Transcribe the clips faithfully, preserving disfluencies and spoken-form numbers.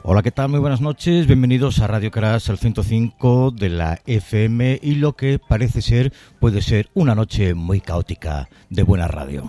Hola, ¿qué tal? Muy buenas noches, bienvenidos a Radio Crash, al ciento cinco de la F M y lo que parece ser, puede ser una noche muy caótica de buena radio.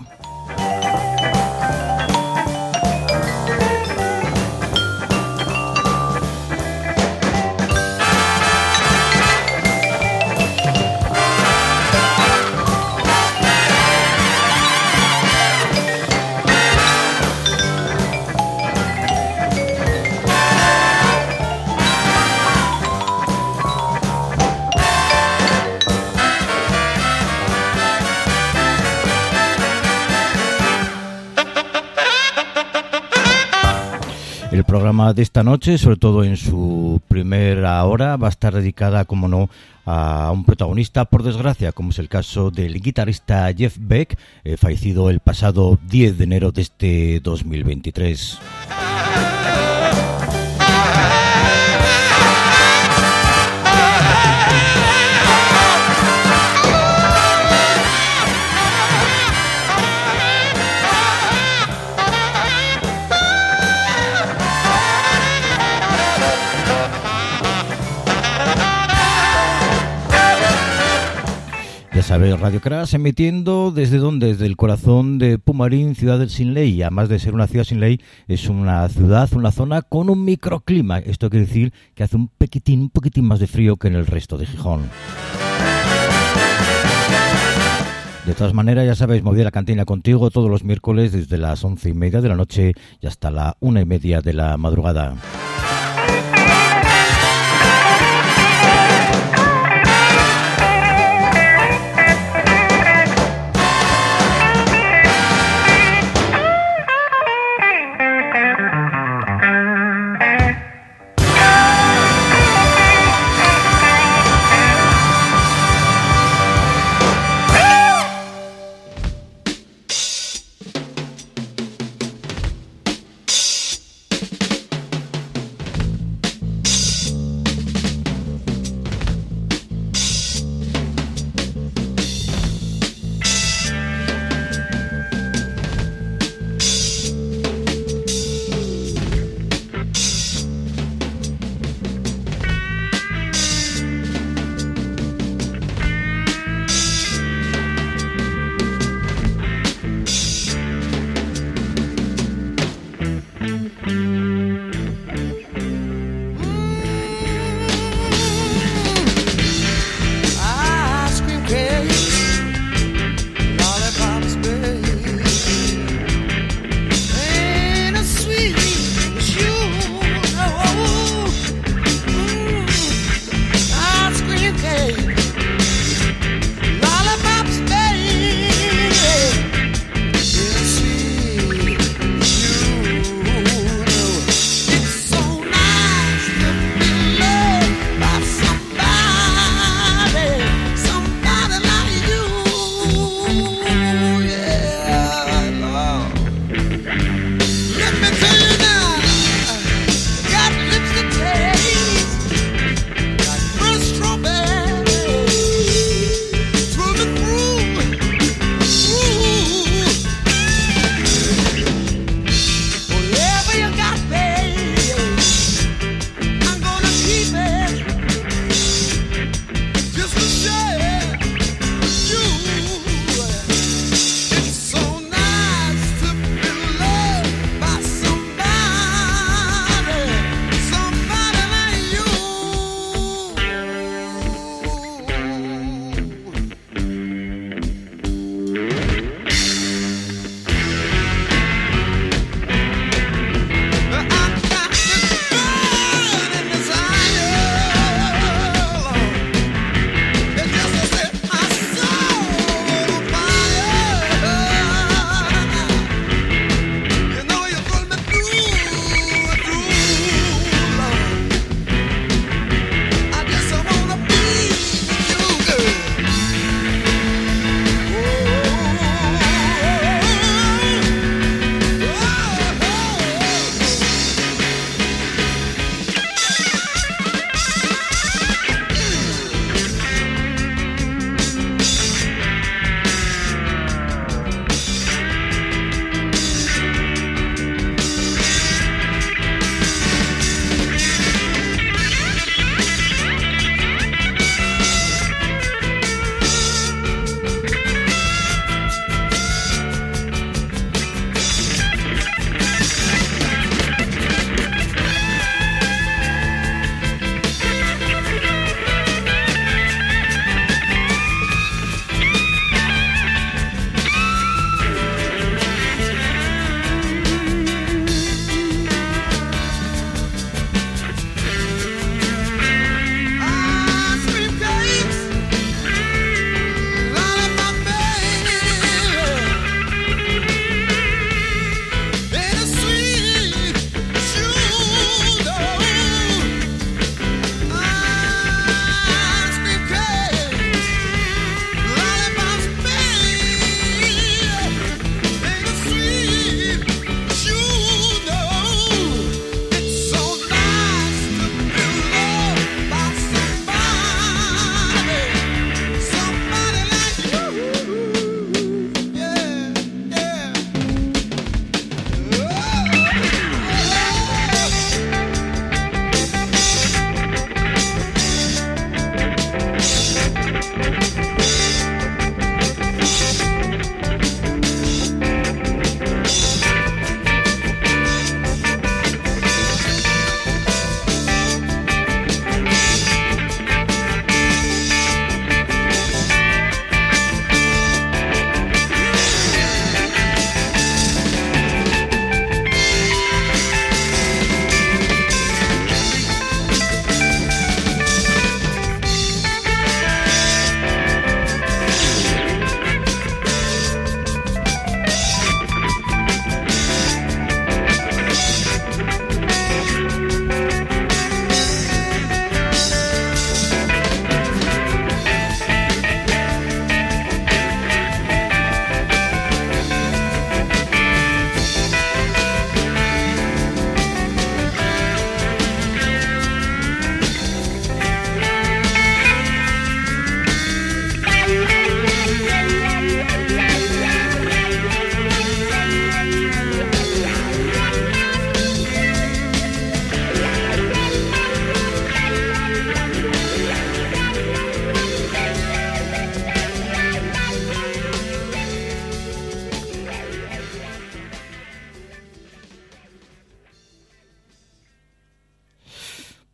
El programa de esta noche, sobre todo en su primera hora, va a estar dedicada, como no, a un protagonista, por desgracia, como es el caso del guitarrista Jeff Beck, eh, fallecido el pasado diez de enero de este dos mil veintitrés. Ya sabéis, Radio Crash emitiendo desde donde, desde el corazón de Pumarín, ciudad del sin ley. Además de ser una ciudad sin ley, es una ciudad, una zona con un microclima. Esto quiere decir que hace un poquitín, un poquitín más de frío que en el resto de Gijón. De todas maneras, ya sabéis, Movida la Cantina contigo todos los miércoles desde las once y media de la noche y hasta la una y media de la madrugada.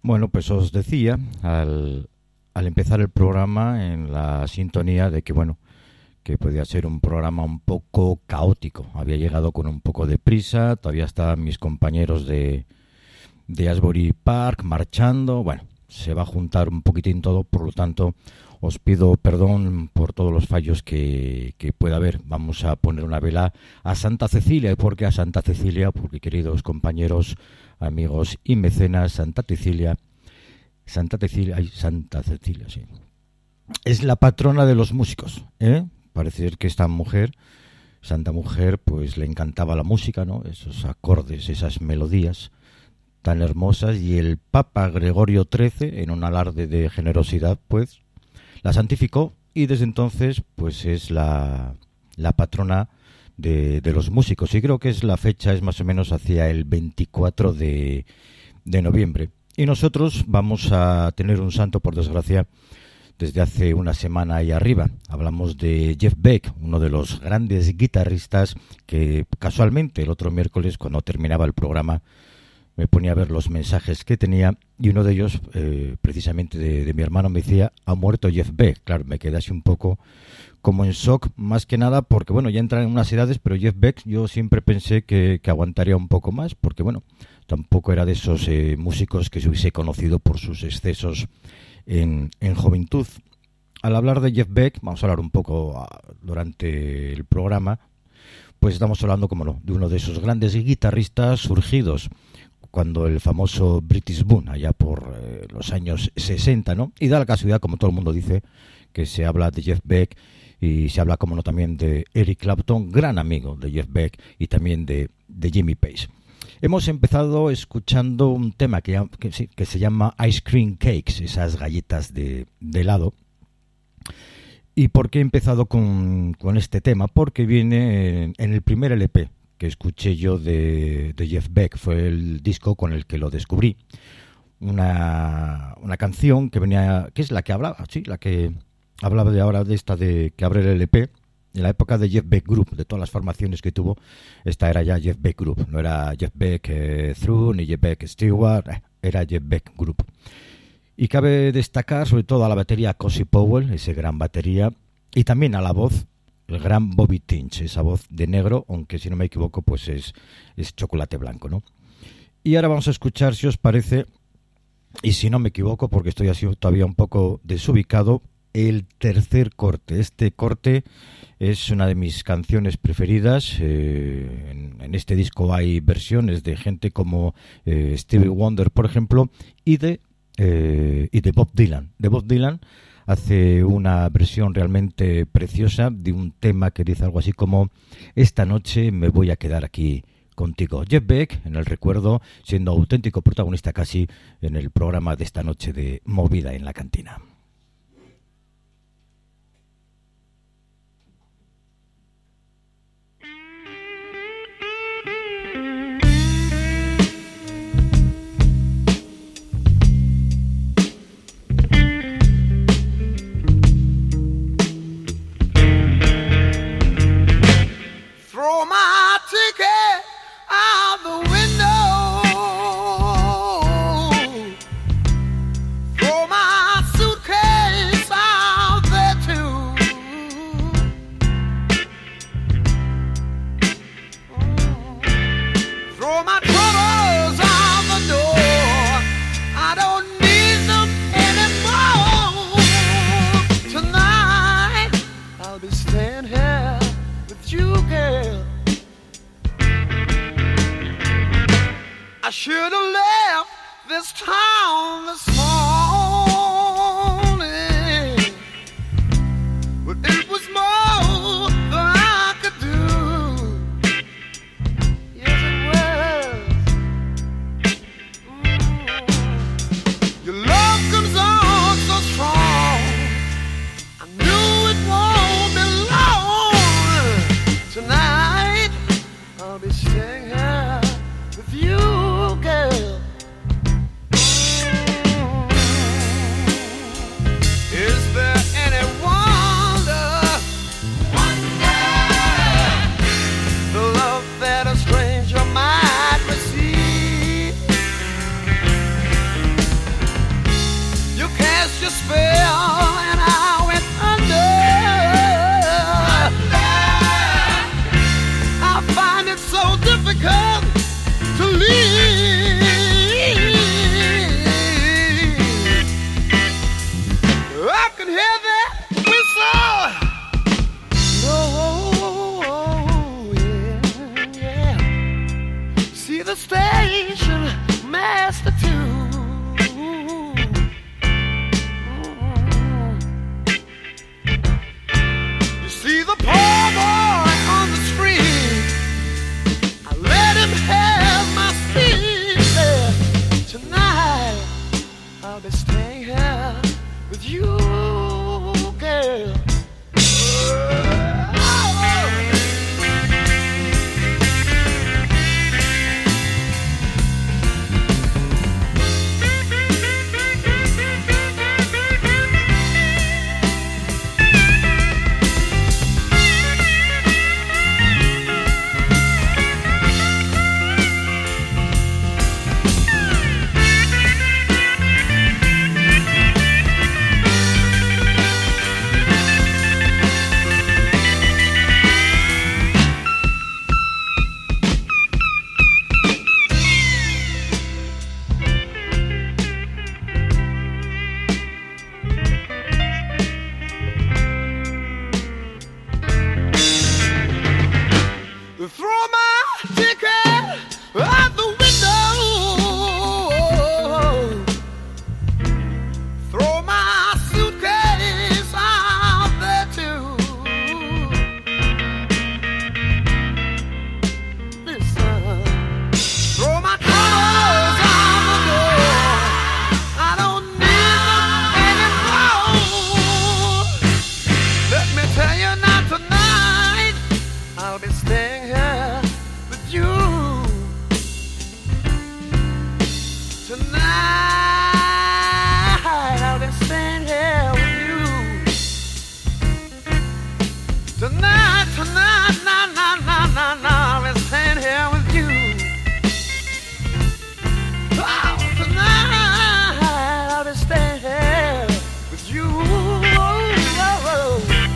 Bueno, pues os decía al, al empezar el programa en la sintonía de que, bueno, que podía ser un programa un poco caótico. Había llegado con un poco de prisa, todavía estaban mis compañeros de, de Asbury Park marchando. Bueno, se va a juntar un poquitín todo, por lo tanto os pido perdón por todos los fallos que, que pueda haber. Vamos a poner una vela a Santa Cecilia. ¿Y por qué a Santa Cecilia? Porque, queridos compañeros, amigos y mecenas, Santa Cecilia, Santa Cecilia, ay, Santa Cecilia, sí, es la patrona de los músicos, ¿eh? Parece ser que esta mujer, Santa Mujer, pues le encantaba la música, ¿no? Esos acordes, esas melodías tan hermosas, y el Papa Gregorio trece, en un alarde de generosidad, pues la santificó, y desde entonces pues es la, la patrona de, de los músicos, y creo que es la fecha, es más o menos hacia el veinticuatro de, de noviembre. Y nosotros vamos a tener un santo, por desgracia, desde hace una semana y arriba. Hablamos de Jeff Beck, uno de los grandes guitarristas que casualmente el otro miércoles, cuando terminaba el programa, me ponía a ver los mensajes que tenía, y uno de ellos, eh, precisamente de, de mi hermano, me decía: ha muerto Jeff Beck. Claro, me quedé así un poco como en shock, más que nada porque, bueno, ya entran en unas edades, pero Jeff Beck yo siempre pensé que, que aguantaría un poco más, porque, bueno, tampoco era de esos eh, músicos que se hubiese conocido por sus excesos en, en juventud. Al hablar de Jeff Beck, vamos a hablar un poco uh, durante el programa, pues estamos hablando, como no, de uno de esos grandes guitarristas surgidos cuando el famoso British Boom, allá por eh, los años sesenta, ¿no? Y da la casualidad, como todo el mundo dice, que se habla de Jeff Beck, y se habla, como no, también de Eric Clapton, gran amigo de Jeff Beck, y también de, de Jimmy Page. Hemos empezado escuchando un tema que, que, sí, que se llama Ice Cream Cakes, esas galletas de, de helado. ¿Y por qué he empezado con, con este tema? Porque viene en, en el primer L P que escuché yo de, de Jeff Beck. Fue el disco con el que lo descubrí. Una, una canción que venía, que es la que hablaba, sí, la que hablaba de ahora, de esta de que abre el L P. En la época de Jeff Beck Group, de todas las formaciones que tuvo, esta era ya Jeff Beck Group. No era Jeff Beck eh, Through ni Jeff Beck Stewart, eh, era Jeff Beck Group. Y cabe destacar sobre todo a la batería Cozy Powell, ese gran batería, y también a la voz, el gran Bobby Tinch, esa voz de negro, aunque si no me equivoco pues es, es chocolate blanco, ¿no? Y ahora vamos a escuchar, si os parece, y si no me equivoco porque estoy así todavía un poco desubicado, el tercer corte. Este corte es una de mis canciones preferidas. Eh, en, en este disco hay versiones de gente como eh, Stevie Wonder, por ejemplo, y de, eh, y de Bob Dylan. De Bob Dylan hace una versión realmente preciosa de un tema que dice algo así como: esta noche me voy a quedar aquí contigo. Jeff Beck, en el recuerdo, siendo auténtico protagonista casi en el programa de esta noche de Movida en la Cantina. Throw my ticket out the window. Throw my suitcase out there too. Throw my troubles out the door. I don't need them anymore. Tonight I'll be staying here with you, girl. I should have left this town this morning, but it was more than I could do. Yes, it was. Mm. Your love comes on so strong. I knew it won't be long. Tonight I'll be staying here with you, girl. Mm. your spell and I went under. I find it so difficult to leave. I can hear that whistle. Oh, yeah, yeah. See the station master too. You see the poor boy on the street. I let him have my seat there. Tonight I'll be staying here with you, girl. Throw my ticket out the window. Throw my suitcase out there too. Listen, throw my clothes out the door. I don't need them anymore. Let me tell you now tonight, I'll be staying here with you. Tonight I'll be staying here with you. Tonight, tonight, na na na na na, I'll be staying here with you. Oh, tonight I'll be staying here with you. Oh, oh, oh.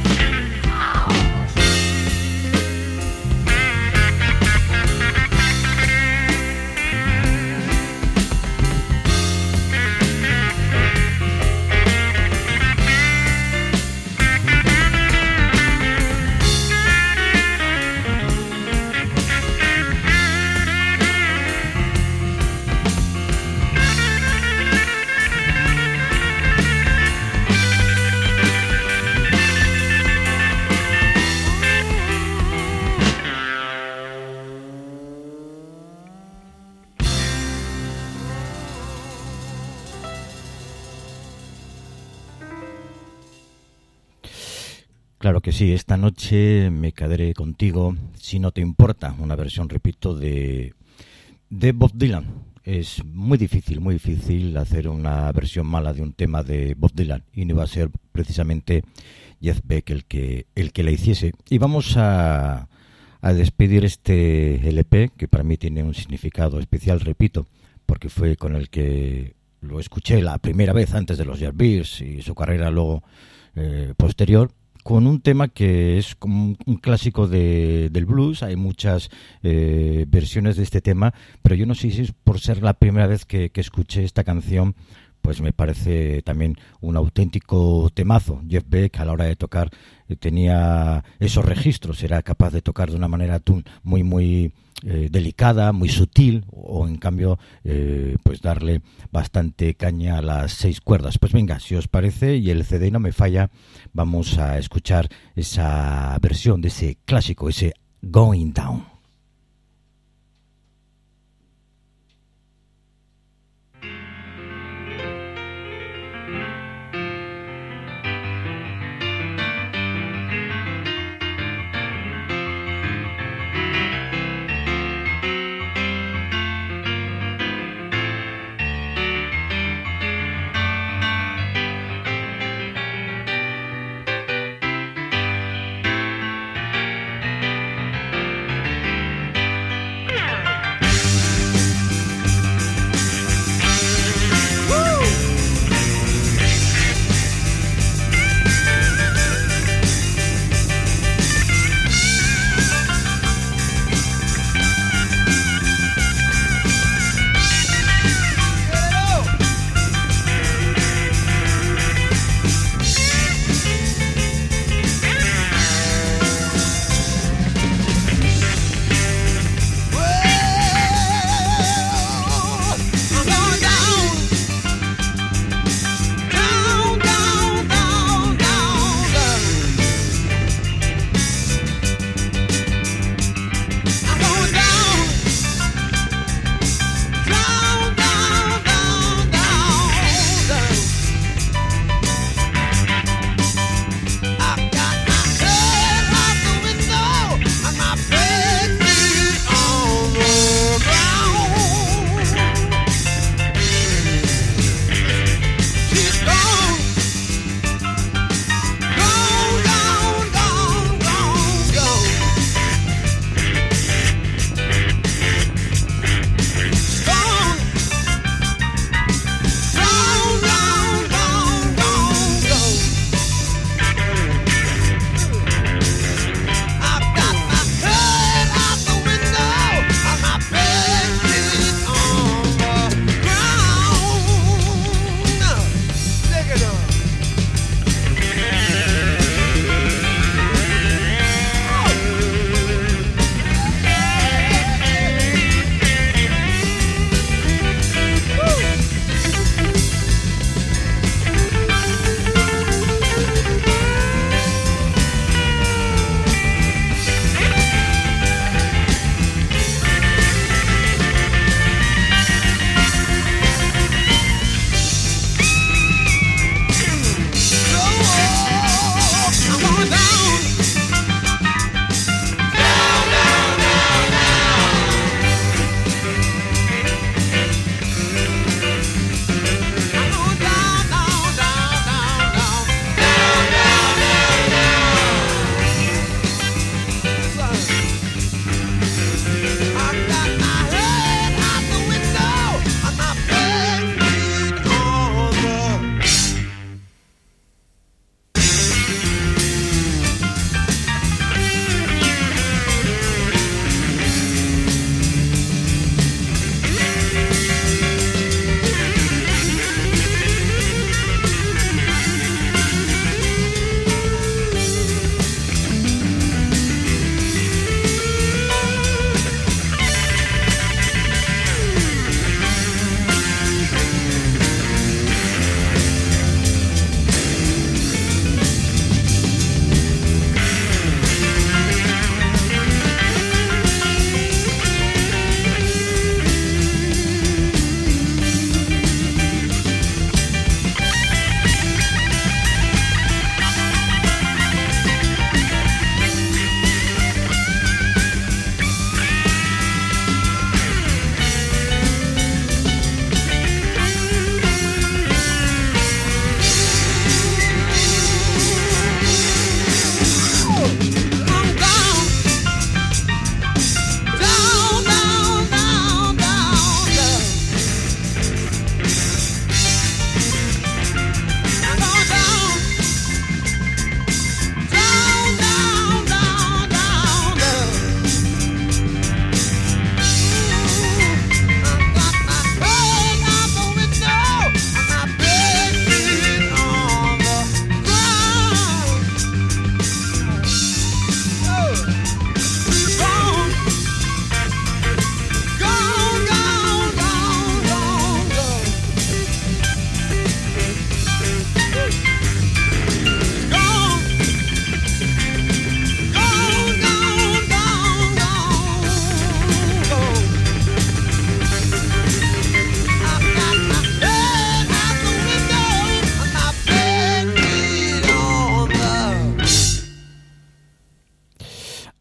Claro que sí, esta noche me quedaré contigo, si no te importa, una versión, repito, de, de Bob Dylan. Es muy difícil, muy difícil hacer una versión mala de un tema de Bob Dylan, y no iba a ser precisamente Jeff Beck el que, el que la hiciese. Y vamos a, a despedir este L P, que para mí tiene un significado especial, repito, porque fue con el que lo escuché la primera vez antes de los Yardbirds y su carrera luego eh, posterior, con un tema que es como un, un clásico de, del blues. Hay muchas eh, versiones de este tema, pero yo no sé si es por ser la primera vez que, que escuché esta canción, pues me parece también un auténtico temazo. Jeff Beck, a la hora de tocar, eh, tenía esos registros, era capaz de tocar de una manera muy, muy eh, delicada, muy sutil, o en cambio, eh, pues darle bastante caña a las seis cuerdas. Pues venga, si os parece, y el C D no me falla, vamos a escuchar esa versión de ese clásico, ese Going Down. Going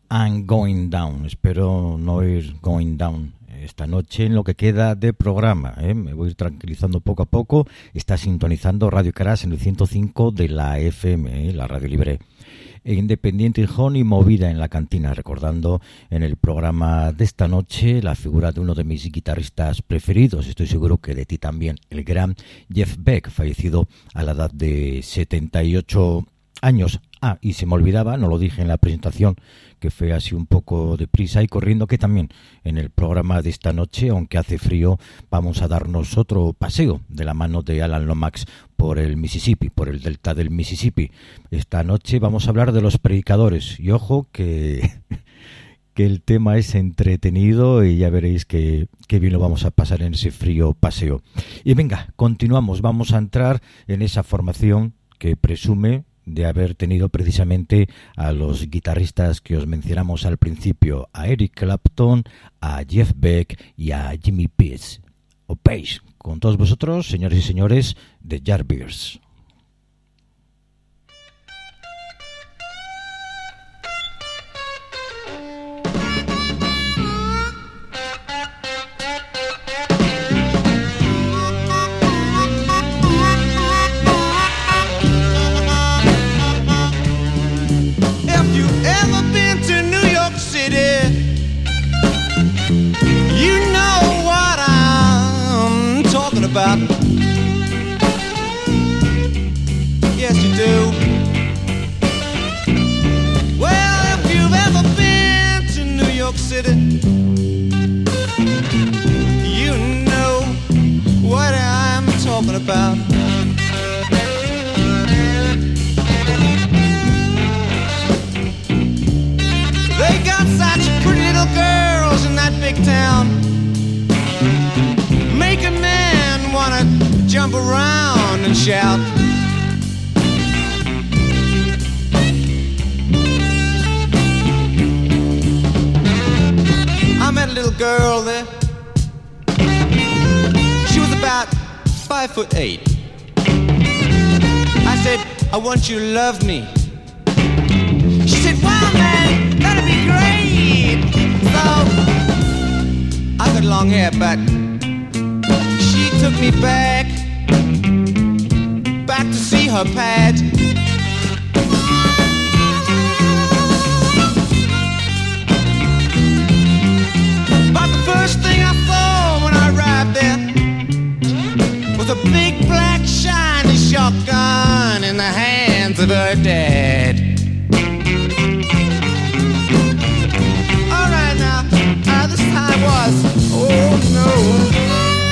I'm Going Down. Espero no ir going down esta noche en lo que queda de programa, ¿eh? Me voy a ir tranquilizando poco a poco. Está sintonizando Radio Caras en el ciento cinco de la F M, ¿eh? La radio libre e independiente, Hijón y movida en la cantina, recordando en el programa de esta noche la figura de uno de mis guitarristas preferidos, estoy seguro que de ti también, el gran Jeff Beck, fallecido a la edad de setenta y ocho años. Ah, y se me olvidaba, no lo dije en la presentación, que fue así un poco deprisa y corriendo, que también en el programa de esta noche, aunque hace frío, vamos a darnos otro paseo de la mano de Alan Lomax por el Mississippi, por el delta del Mississippi. Esta noche vamos a hablar de los predicadores, y ojo que, que el tema es entretenido y ya veréis que, que bien lo vamos a pasar en ese frío paseo. Y venga, continuamos, vamos a entrar en esa formación que presume de haber tenido precisamente a los guitarristas que os mencionamos al principio, a Eric Clapton, a Jeff Beck y a Jimmy Page, o Page, con todos vosotros, señores y señores, de Yardbirds. About. Yes, you do. Well, if you've ever been to New York City, you know what I'm talking about. They got such pretty little girls in that big town, make a man wanna jump around and shout. I met a little girl there. She was about five foot eight. I said, I want you to love me. She said, wow man, that'd be great. So I got long hair, but took me back, back to see her pad. But the first thing I saw when I arrived there was a big black shiny shotgun in the hands of her dad. All right now, uh, this time was, oh no.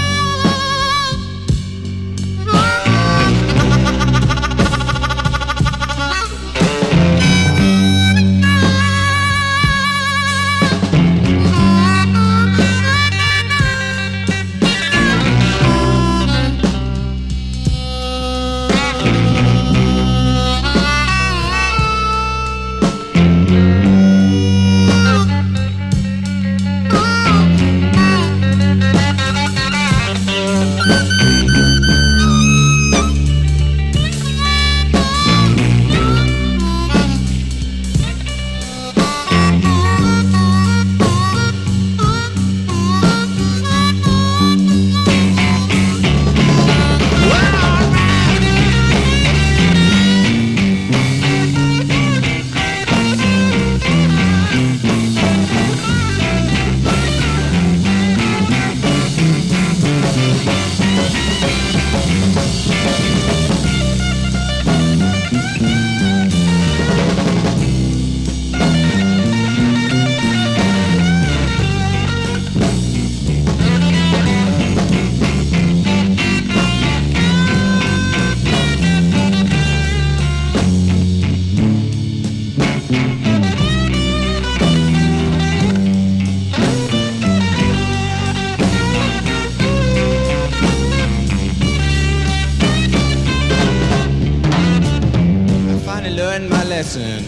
lesson.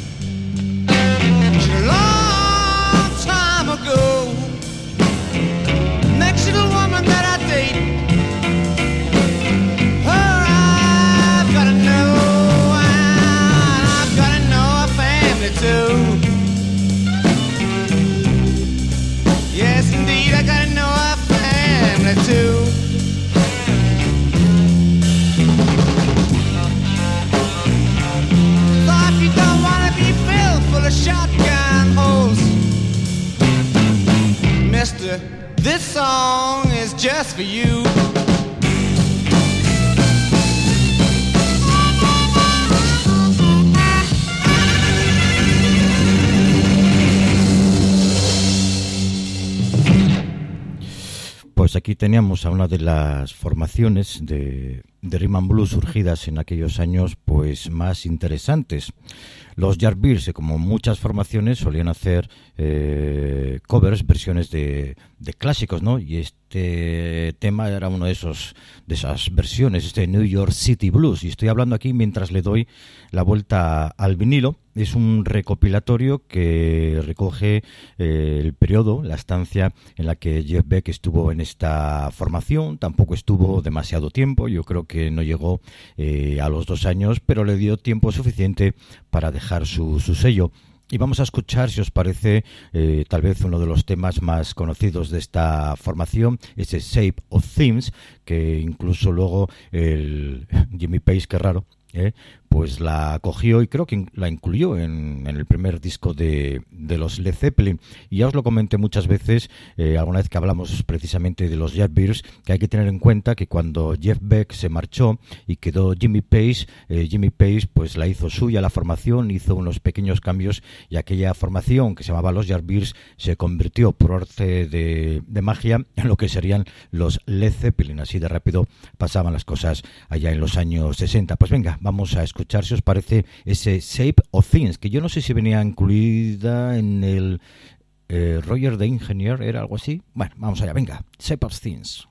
A long time ago, next little woman that I date, her I've gotta know, and I've gotta know her family too. just for you. Pues aquí teníamos a una de las formaciones de, de Rhythm and Blues surgidas en aquellos años pues más interesantes. Los Yardbirds, como muchas formaciones, solían hacer eh, covers, versiones de, de clásicos, ¿no? Y este tema era uno de esos de esas versiones, este New York City Blues. Y estoy hablando aquí mientras le doy la vuelta al vinilo. Es un recopilatorio que recoge eh, el periodo, la estancia en la que Jeff Beck estuvo en esta formación. Tampoco estuvo demasiado tiempo, yo creo que no llegó eh, a los dos años, pero le dio tiempo suficiente para dejar su, su sello. Y vamos a escuchar, si os parece, eh, tal vez uno de los temas más conocidos de esta formación, ese Shape of Things, que incluso luego el Jimmy Page, qué raro, ¿eh? pues la cogió y creo que la incluyó en, en el primer disco de, de los Led Zeppelin. Y ya os lo comenté muchas veces, eh, alguna vez que hablamos precisamente de los Yardbirds, que hay que tener en cuenta que cuando Jeff Beck se marchó y quedó Jimmy Page, eh, Jimmy Page pues la hizo suya la formación, hizo unos pequeños cambios y aquella formación que se llamaba los Yardbirds se convirtió por arte de, de magia en lo que serían los Led Zeppelin. Así de rápido pasaban las cosas allá en los años sesenta. Pues venga, vamos a escuchar si os parece ese Shape of Things, que yo no sé si venía incluida en el eh, Roger the Engineer, ¿era algo así? Bueno, vamos allá, venga, Shape of Things.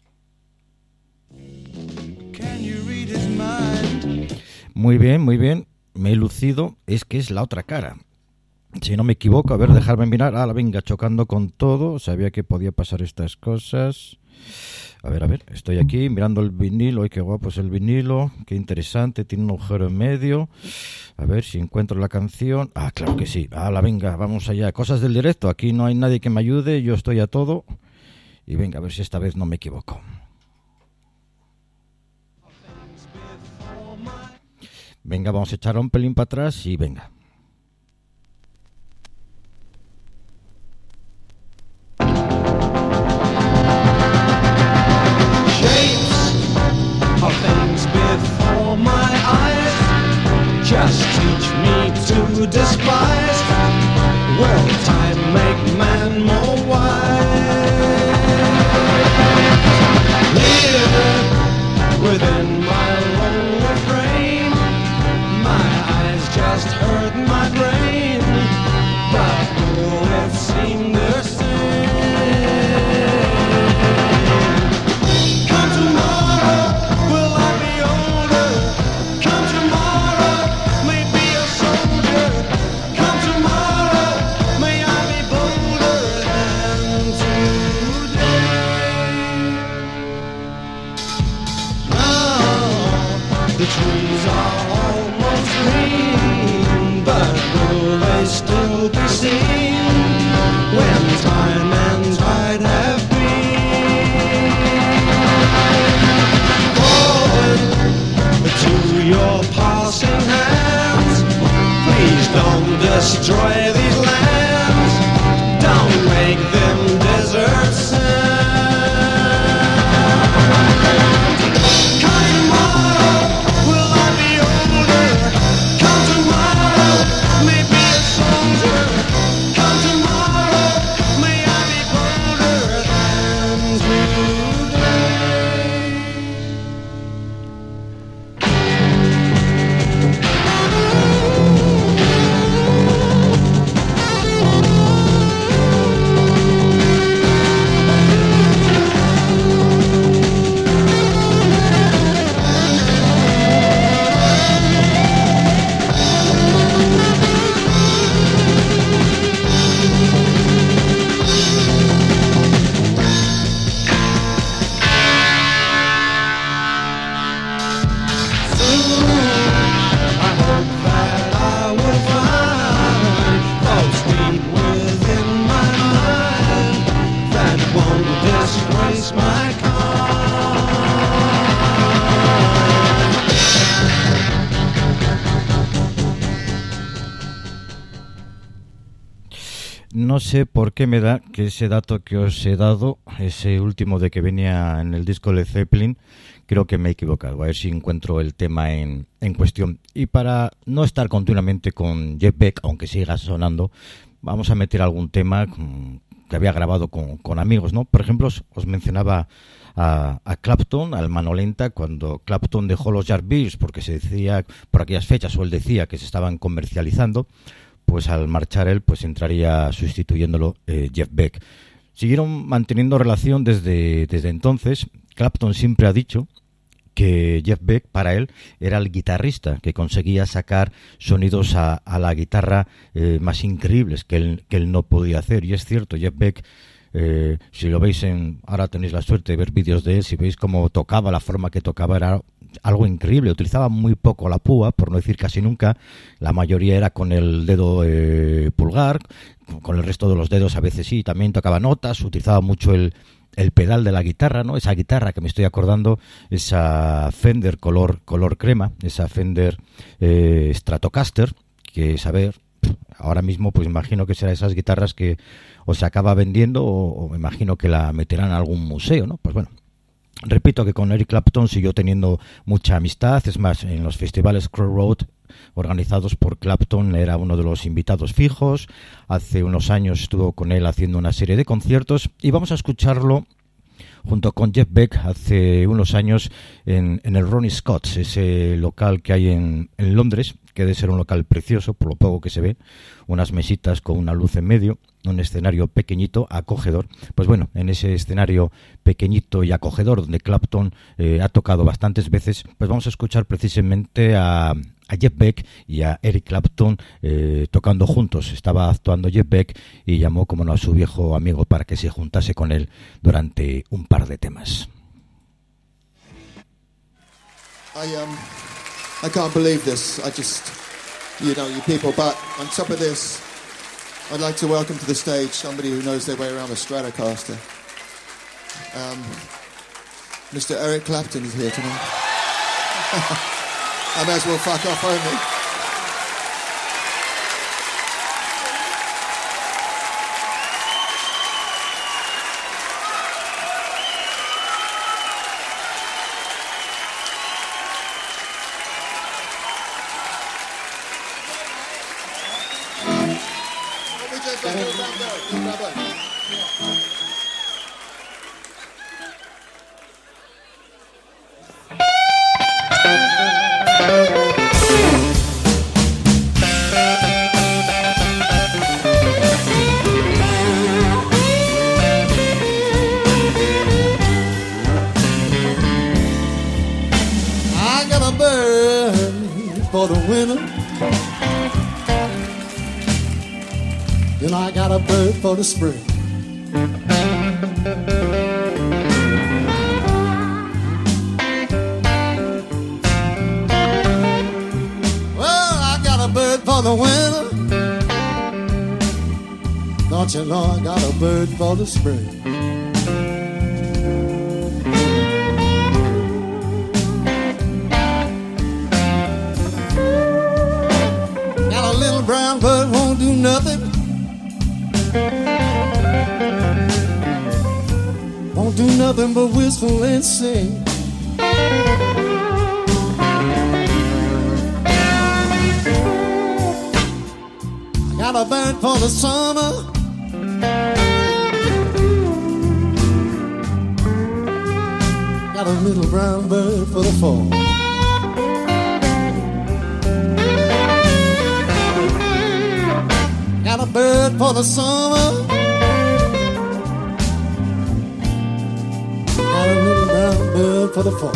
Muy bien, muy bien, me he lucido, es que es la otra cara. Si no me equivoco, a ver, dejarme mirar. Ah, venga, chocando con todo, sabía que podía pasar estas cosas. A ver, a ver, estoy aquí mirando el vinilo. ¡Ay, qué guapo es el vinilo! ¡Qué interesante! Tiene un agujero en medio. A ver si encuentro la canción. Ah, claro que sí. ¡Hala, venga! Vamos allá. Cosas del directo. Aquí no hay nadie que me ayude. Yo estoy a todo. Y venga, a ver si esta vez no me equivoco. Venga, vamos a echar un pelín para atrás y venga. Just teach me to despise. Will time make man more wise? Here within my lonely frame, my eyes just hurt my brain, but will it seem the same? Come tomorrow, will I be older? Come tomorrow, maybe a soldier. Come tomorrow, may I be bolder than today. Now the trees are almost green, but will they still be seen when time and tide have been? Forward to your passing hands, please don't destroy these lands, don't make them desert sands. Come tomorrow, will I be older? Come tomorrow, maybe a soldier. Come tomorrow, may I be bolder than today. no sé por qué me da que ese dato que os he dado, ese último de que venía en el disco de Zeppelin, creo que me he equivocado. A ver si encuentro el tema en, en cuestión. Y para no estar continuamente con Jeff Beck, aunque siga sonando, vamos a meter algún tema que había grabado con, con amigos, ¿no? Por ejemplo, os, os mencionaba a, a Clapton, al mano lenta, cuando Clapton dejó los Yardbirds, porque se decía por aquellas fechas, o él decía que se estaban comercializando, pues al marchar él, pues entraría sustituyéndolo eh, Jeff Beck. Siguieron manteniendo relación desde, desde entonces. Clapton siempre ha dicho que Jeff Beck, para él, era el guitarrista que conseguía sacar sonidos a, a la guitarra eh, más increíbles que él, que él no podía hacer. Y es cierto, Jeff Beck, eh, si lo veis en... Ahora tenéis la suerte de ver vídeos de él, si veis cómo tocaba, la forma que tocaba era algo increíble. Utilizaba muy poco la púa, por no decir casi nunca. La mayoría era con el dedo eh, pulgar, con el resto de los dedos a veces sí, también tocaba notas, utilizaba mucho el, el pedal de la guitarra, ¿no? Esa guitarra que me estoy acordando, esa Fender color, color crema, esa Fender eh, Stratocaster, que saber, ahora mismo pues imagino que será esas guitarras que o se acaba vendiendo o, o me imagino que la meterán en algún museo, ¿no? Pues bueno. Repito que con Eric Clapton siguió teniendo mucha amistad, es más, en los festivales Crow Road organizados por Clapton era uno de los invitados fijos. Hace unos años estuvo con él haciendo una serie de conciertos y vamos a escucharlo junto con Jeff Beck hace unos años en, en el Ronnie Scott's, ese local que hay en, en Londres, que debe ser un local precioso por lo poco que se ve, unas mesitas con una luz en medio, un escenario pequeñito, acogedor. Pues bueno, en ese escenario pequeñito y acogedor donde Clapton eh, ha tocado bastantes veces, pues vamos a escuchar precisamente a, a Jeff Beck y a Eric Clapton eh, tocando juntos. Estaba actuando Jeff Beck y llamó, como no, a su viejo amigo para que se juntase con él durante un par de temas. I um, I can't believe this. I just, you know, you people. But on top of this, I'd like to welcome to the stage somebody who knows their way around a Stratocaster. Um, Mister Eric Clapton is here tonight. I may as well fuck off only. For the winter, then I got a bird for the spring. Well, I got a bird for the winter. Don't you know I got a bird for the spring? Brown bird won't do nothing, won't do nothing but whistle and sing. I got a bird for the summer, got a little brown bird for the fall. Got a bird for the summer, got a little brown bird for the fall.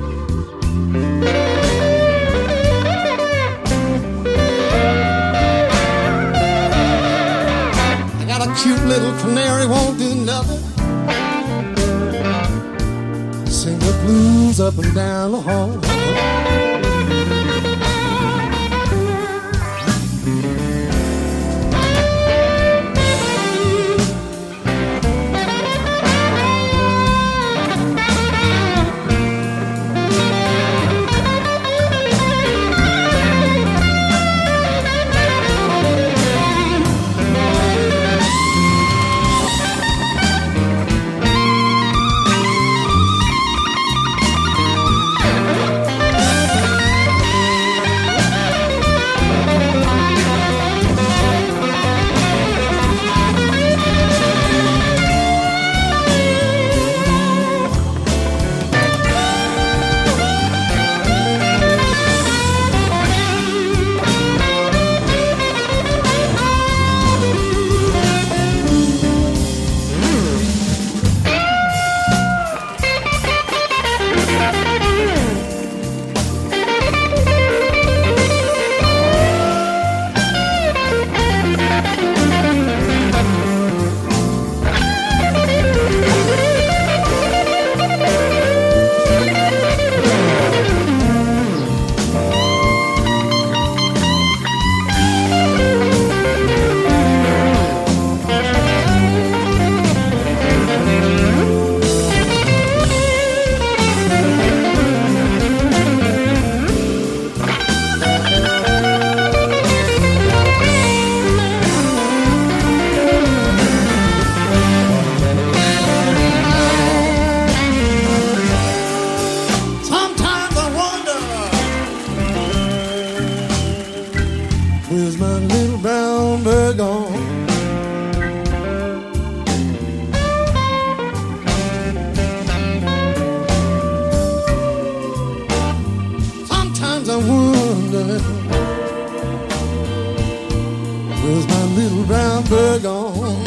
I got a cute little canary, won't do nothing, sing the blues up and down the hall. her gone.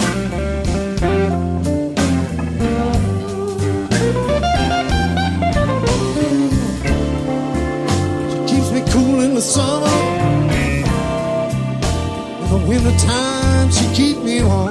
She keeps me cool in the summer. In the winter time, she keeps me warm.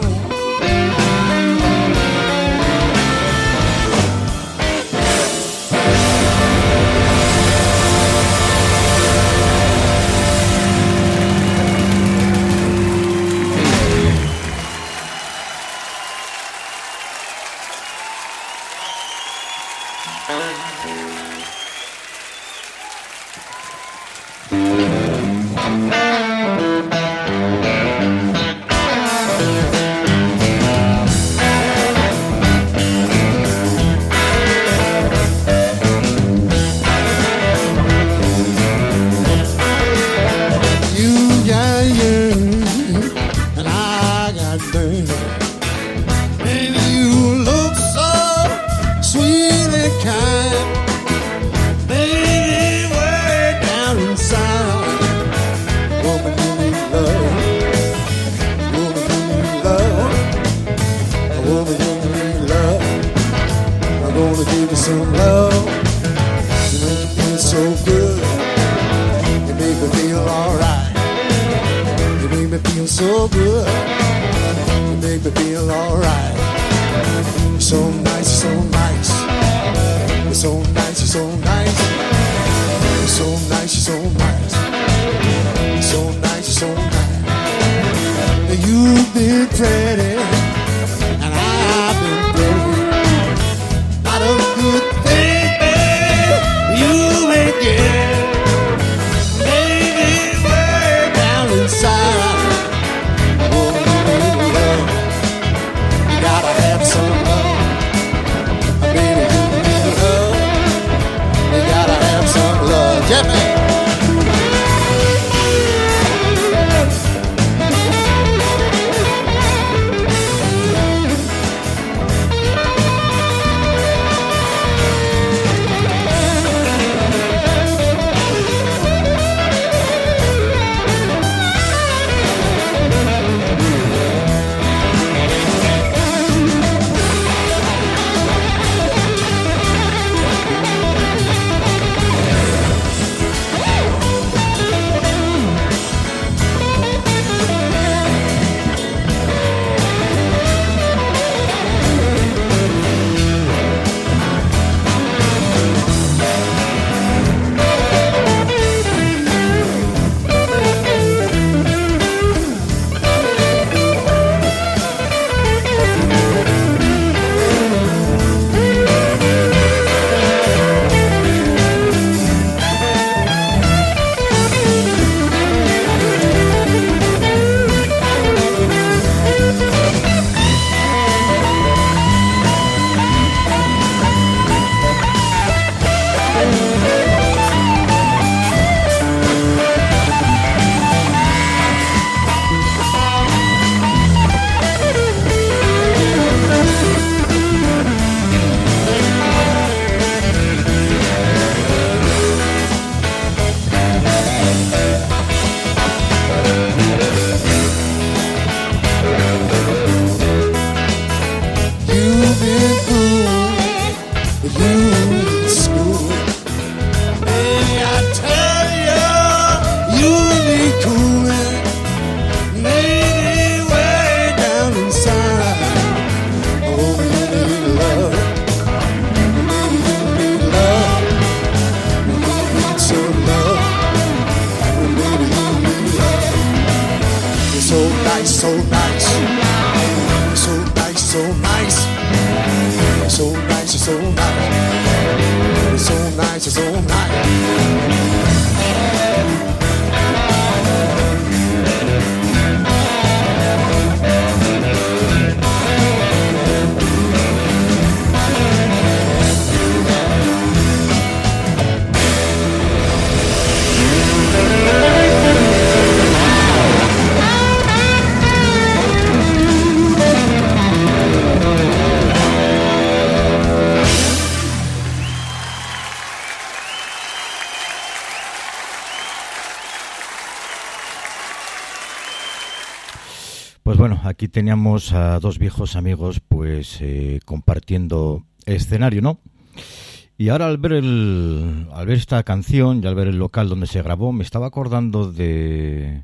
Pues bueno, aquí teníamos a dos viejos amigos pues eh, compartiendo escenario, ¿no? Y ahora al ver el, al ver esta canción y al ver el local donde se grabó, me estaba acordando de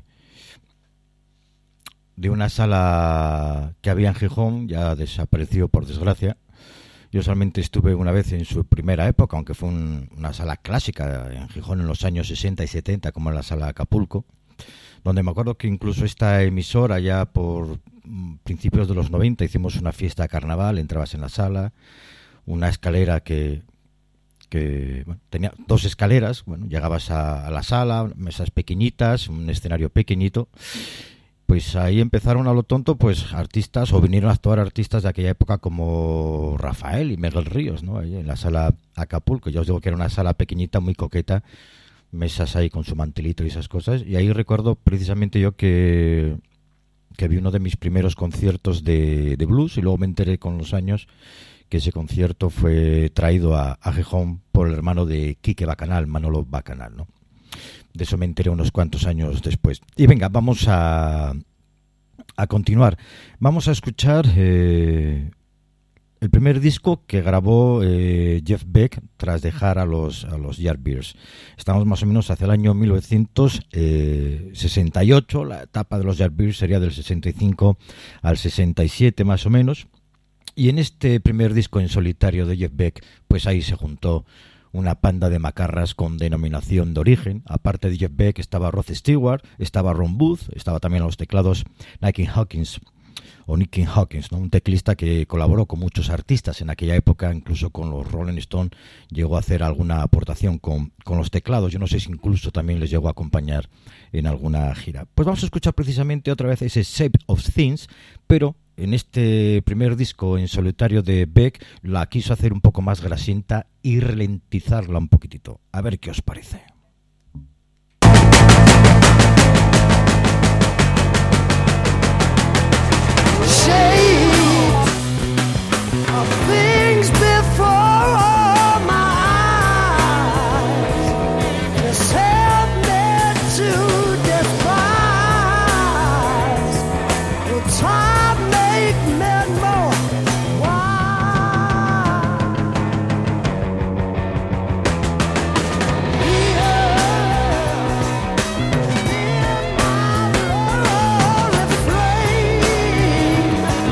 de una sala que había en Gijón, ya desapareció por desgracia. Yo solamente estuve una vez en su primera época, aunque fue un, una sala clásica en Gijón en los años sesenta y setenta, como la sala Acapulco, donde me acuerdo que incluso esta emisora ya por principios de los noventa hicimos una fiesta de carnaval, entrabas en la sala, una escalera que, que bueno, tenía dos escaleras, bueno, llegabas a, a la sala, mesas pequeñitas, un escenario pequeñito. Pues ahí empezaron a lo tonto pues artistas, o vinieron a actuar artistas de aquella época como Rafael y Miguel Ríos, ¿no? Ahí en la sala Acapulco. Ya os digo que era una sala pequeñita, muy coqueta, mesas ahí con su mantelito y esas cosas. Y ahí recuerdo precisamente yo que, que vi uno de mis primeros conciertos de, de blues, y luego me enteré con los años que ese concierto fue traído a, a Gijón por el hermano de Quique Bacanal, Manolo Bacanal, ¿no? De eso me enteré unos cuantos años después. Y venga, vamos a, a continuar. Vamos a escuchar eh, el primer disco que grabó eh, Jeff Beck tras dejar a los, a los Yardbirds. Estamos más o menos hacia el año mil novecientos sesenta y ocho. La etapa de los Yardbirds sería del sesenta y cinco al sesenta y siete más o menos. Y en este primer disco en solitario de Jeff Beck, pues ahí se juntó una panda de macarras con denominación de origen. Aparte de Jeff Beck estaba Rod Stewart, estaba Ron Booth, estaba también a los teclados Nicky Hawkins, o Nicky Hawkins, ¿no? Un teclista que colaboró con muchos artistas en aquella época, incluso con los Rolling Stones llegó a hacer alguna aportación con, con los teclados. Yo no sé si incluso también les llegó a acompañar en alguna gira. Pues vamos a escuchar precisamente otra vez ese Shape of Things, pero en este primer disco en solitario de Beck la quiso hacer un poco más grasienta y ralentizarla un poquitito. A ver qué os parece. Shape of things before my eyes just help me to despise the time make me more wise. Yeah, in my lonely flame.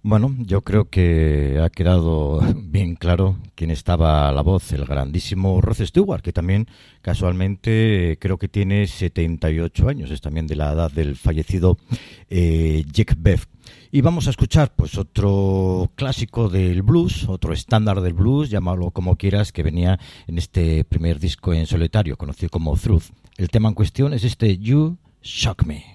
Bueno, yo creo que ha quedado bien claro quién estaba a la voz, el grandísimo Rod Stewart, que también casualmente creo que tiene setenta y ocho años, es también de la edad del fallecido eh, Jack Beck. Y vamos a escuchar pues otro clásico del blues, otro estándar del blues, llámalo como quieras, que venía en este primer disco en solitario, conocido como Truth. El tema en cuestión es este You Shock Me.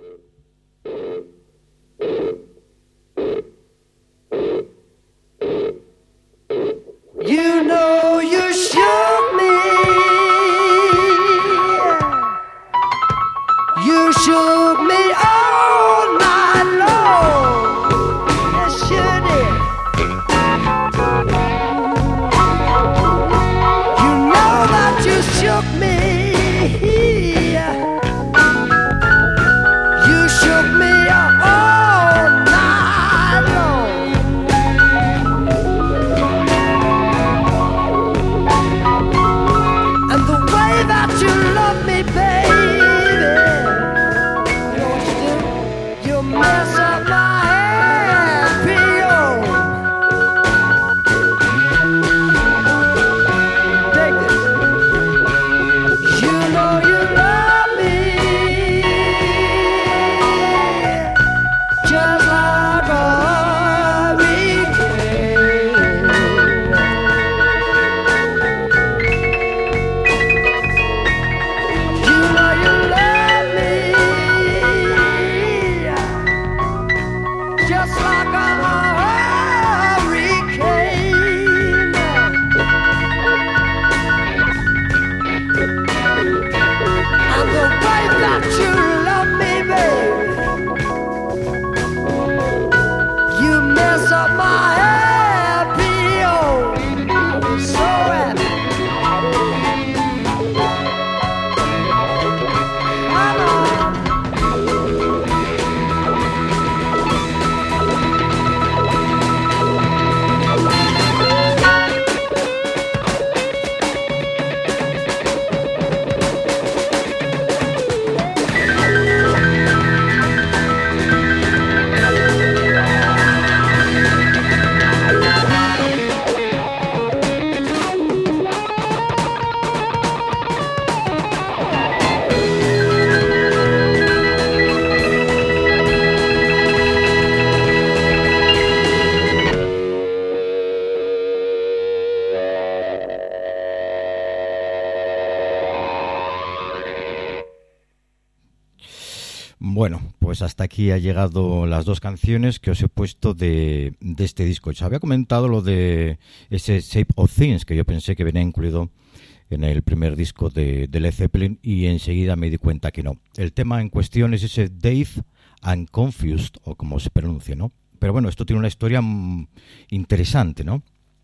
You know you shook me. You shook me all night long. Yes, you did. You know that you shook me. You shook me all night long. And the way that you love me, baby, you know what you do? You mess up my happy home. Take this. You know you love me just like a hurricane. You know you love me just like a hurricane. And the way that you love me, baby, you mess up my happy home. So happy. I know. Bueno, pues hasta aquí ha llegado las dos canciones que os he puesto de, de este disco. Os había comentado lo de ese Shape of Things, que yo pensé que venía incluido en el primer disco de, de Led Zeppelin, y enseguida me di cuenta que no. El tema en cuestión es ese Dave and Confused, o como se pronuncia, ¿no? Pero bueno, esto tiene una historia mm, interesante, ¿no?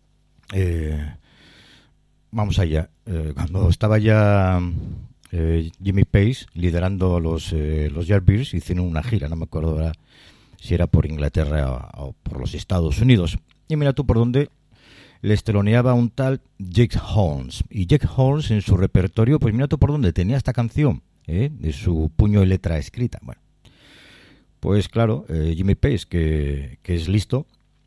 Eh, vamos allá. Eh, cuando estaba ya... Eh, Jimmy Page liderando los eh, los Yardbirds, hicieron una gira, no me acuerdo ahora si era por Inglaterra o, o por los Estados Unidos, y mira tú por dónde les teloneaba un tal Jake Holmes, y Jake Holmes en su repertorio, pues mira tú por dónde tenía esta canción, ¿eh? De su puño y letra escrita. Bueno, pues claro, eh, Jimmy Page, que, que es listo,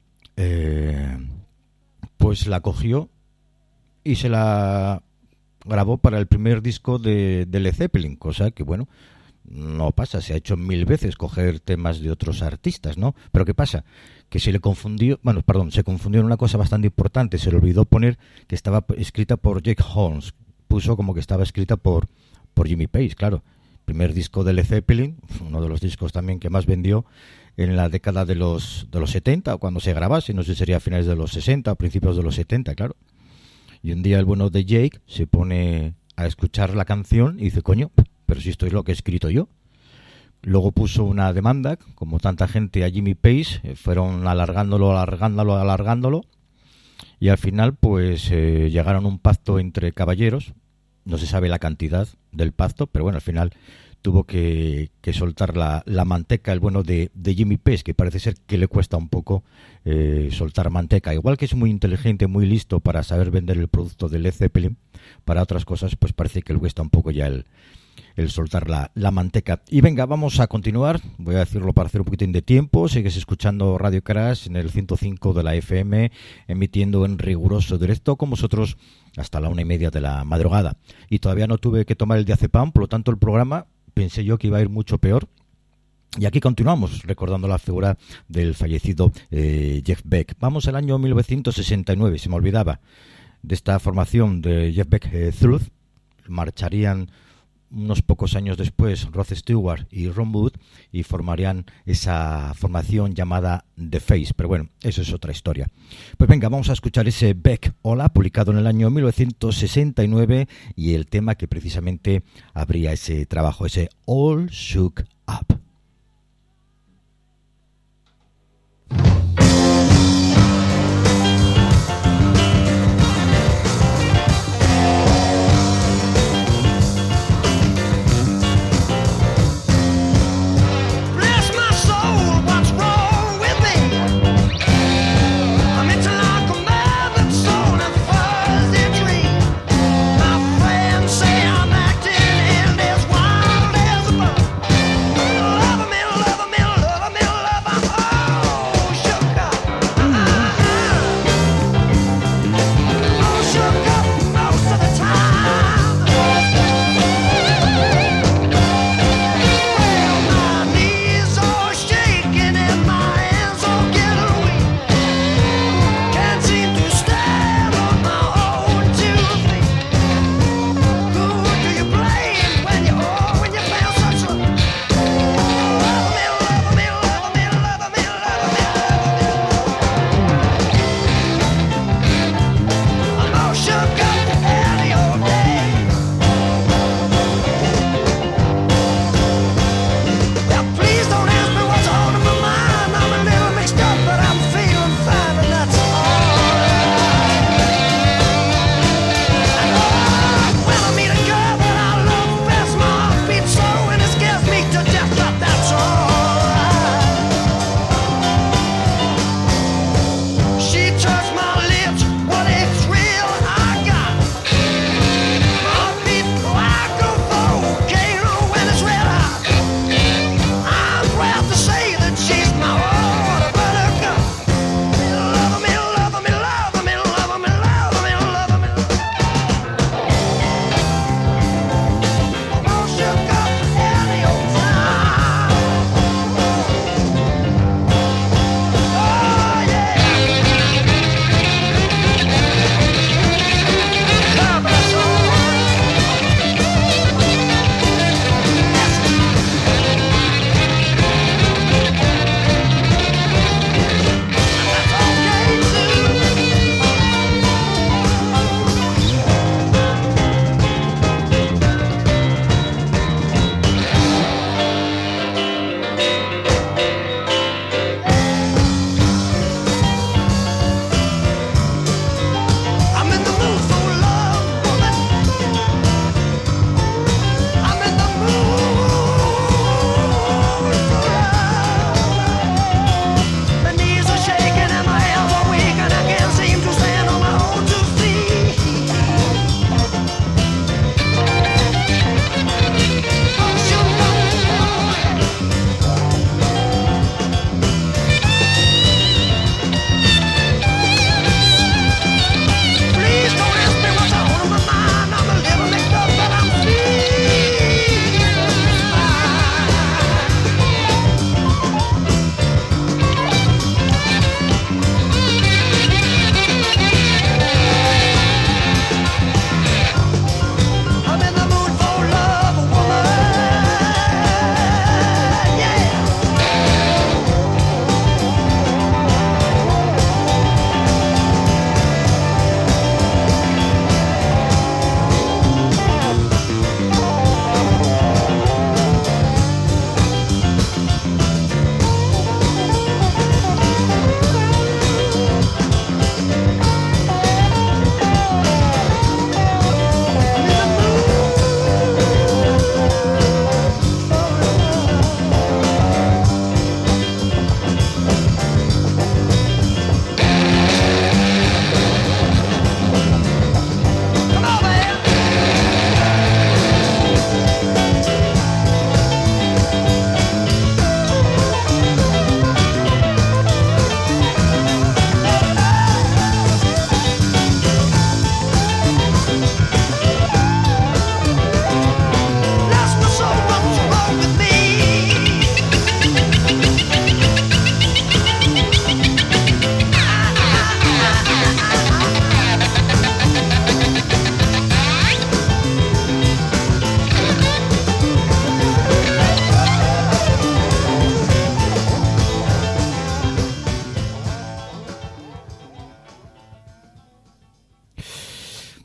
eh, pues la cogió y se la grabó para el primer disco de, de Led Zeppelin, cosa que, bueno, no pasa, se ha hecho mil veces coger temas de otros artistas, ¿no? Pero ¿qué pasa? Que se le confundió, bueno, perdón, se confundió en una cosa bastante importante, se le olvidó poner que estaba escrita por Jake Holmes, puso como que estaba escrita por, por Jimmy Page, claro. Primer disco de Led Zeppelin, uno de los discos también que más vendió en la década de los, de los setenta, cuando se grabase, no sé si sería a finales de los sesenta o principios de los setenta, claro. Y un día el bueno de Jake se pone a escuchar la canción y dice, coño, pero si esto es lo que he escrito yo. Luego puso una demanda, como tanta gente, a Jimmy Page, eh, fueron alargándolo, alargándolo, alargándolo, y al final pues eh, llegaron a un pacto entre caballeros. No se sabe la cantidad del pacto, pero bueno, al final tuvo que, que soltar la, la manteca, el bueno de, de Jimmy Page, que parece ser que le cuesta un poco eh, soltar manteca. Igual que es muy inteligente, muy listo para saber vender el producto de Led Zeppelin, para otras cosas pues parece que le cuesta un poco ya el, el soltar la, la manteca. Y venga, vamos a continuar. Voy a decirlo para hacer un poquitín de tiempo. Sigues escuchando Radio Crash en el ciento cinco de la F M, emitiendo en riguroso directo con vosotros hasta la una y media de la madrugada. Y todavía no tuve que tomar el diazepam, por lo tanto el programa pensé yo que iba a ir mucho peor. Y aquí continuamos recordando la figura del fallecido eh, Jeff Beck. Vamos al año mil novecientos sesenta y nueve, se me olvidaba. De esta formación de Jeff Beck eh, Truth marcharían unos pocos años después Rod Stewart y Ron Wood y formarían esa formación llamada The Face. Pero bueno, eso es otra historia. Pues venga, vamos a escuchar ese Beck Hola, publicado en el año mil novecientos sesenta y nueve, y el tema que precisamente abría ese trabajo, ese All Shook Up. My friends say I'm acting in as wild as a bird.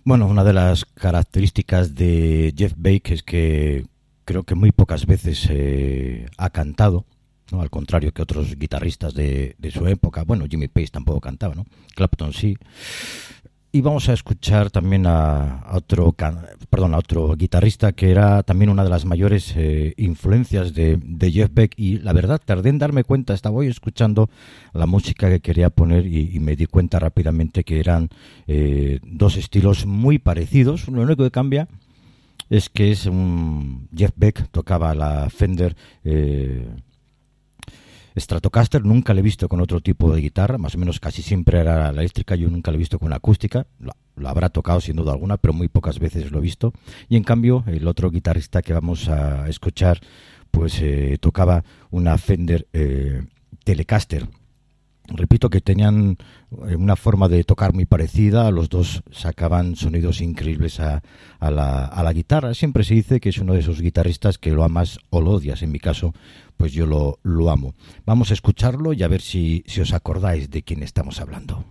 Bueno, una de las características de Jeff Beck es que creo que muy pocas veces eh, ha cantado, ¿no? Al contrario que otros guitarristas de, de su época. Bueno, Jimmy Page tampoco cantaba, ¿no? Clapton sí. Y vamos a escuchar también a, a otro can, perdón, a otro guitarrista que era también una de las mayores eh, influencias de, de Jeff Beck. Y la verdad, tardé en darme cuenta, estaba hoy escuchando la música que quería poner y, y me di cuenta rápidamente que eran eh, dos estilos muy parecidos. Lo único que cambia es que es un Jeff Beck tocaba la Fender eh, Stratocaster, nunca le he visto con otro tipo de guitarra, más o menos casi siempre era la eléctrica, yo nunca le he visto con acústica, lo, lo habrá tocado sin duda alguna, pero muy pocas veces lo he visto. Y en cambio el otro guitarrista que vamos a escuchar pues eh, tocaba una Fender eh, Telecaster. Repito que tenían una forma de tocar muy parecida, los dos sacaban sonidos increíbles a, a, la, a la guitarra. Siempre se dice que es uno de esos guitarristas que lo amas o lo odias. En mi caso, pues yo lo, lo amo. Vamos a escucharlo y a ver si, si os acordáis de quién estamos hablando.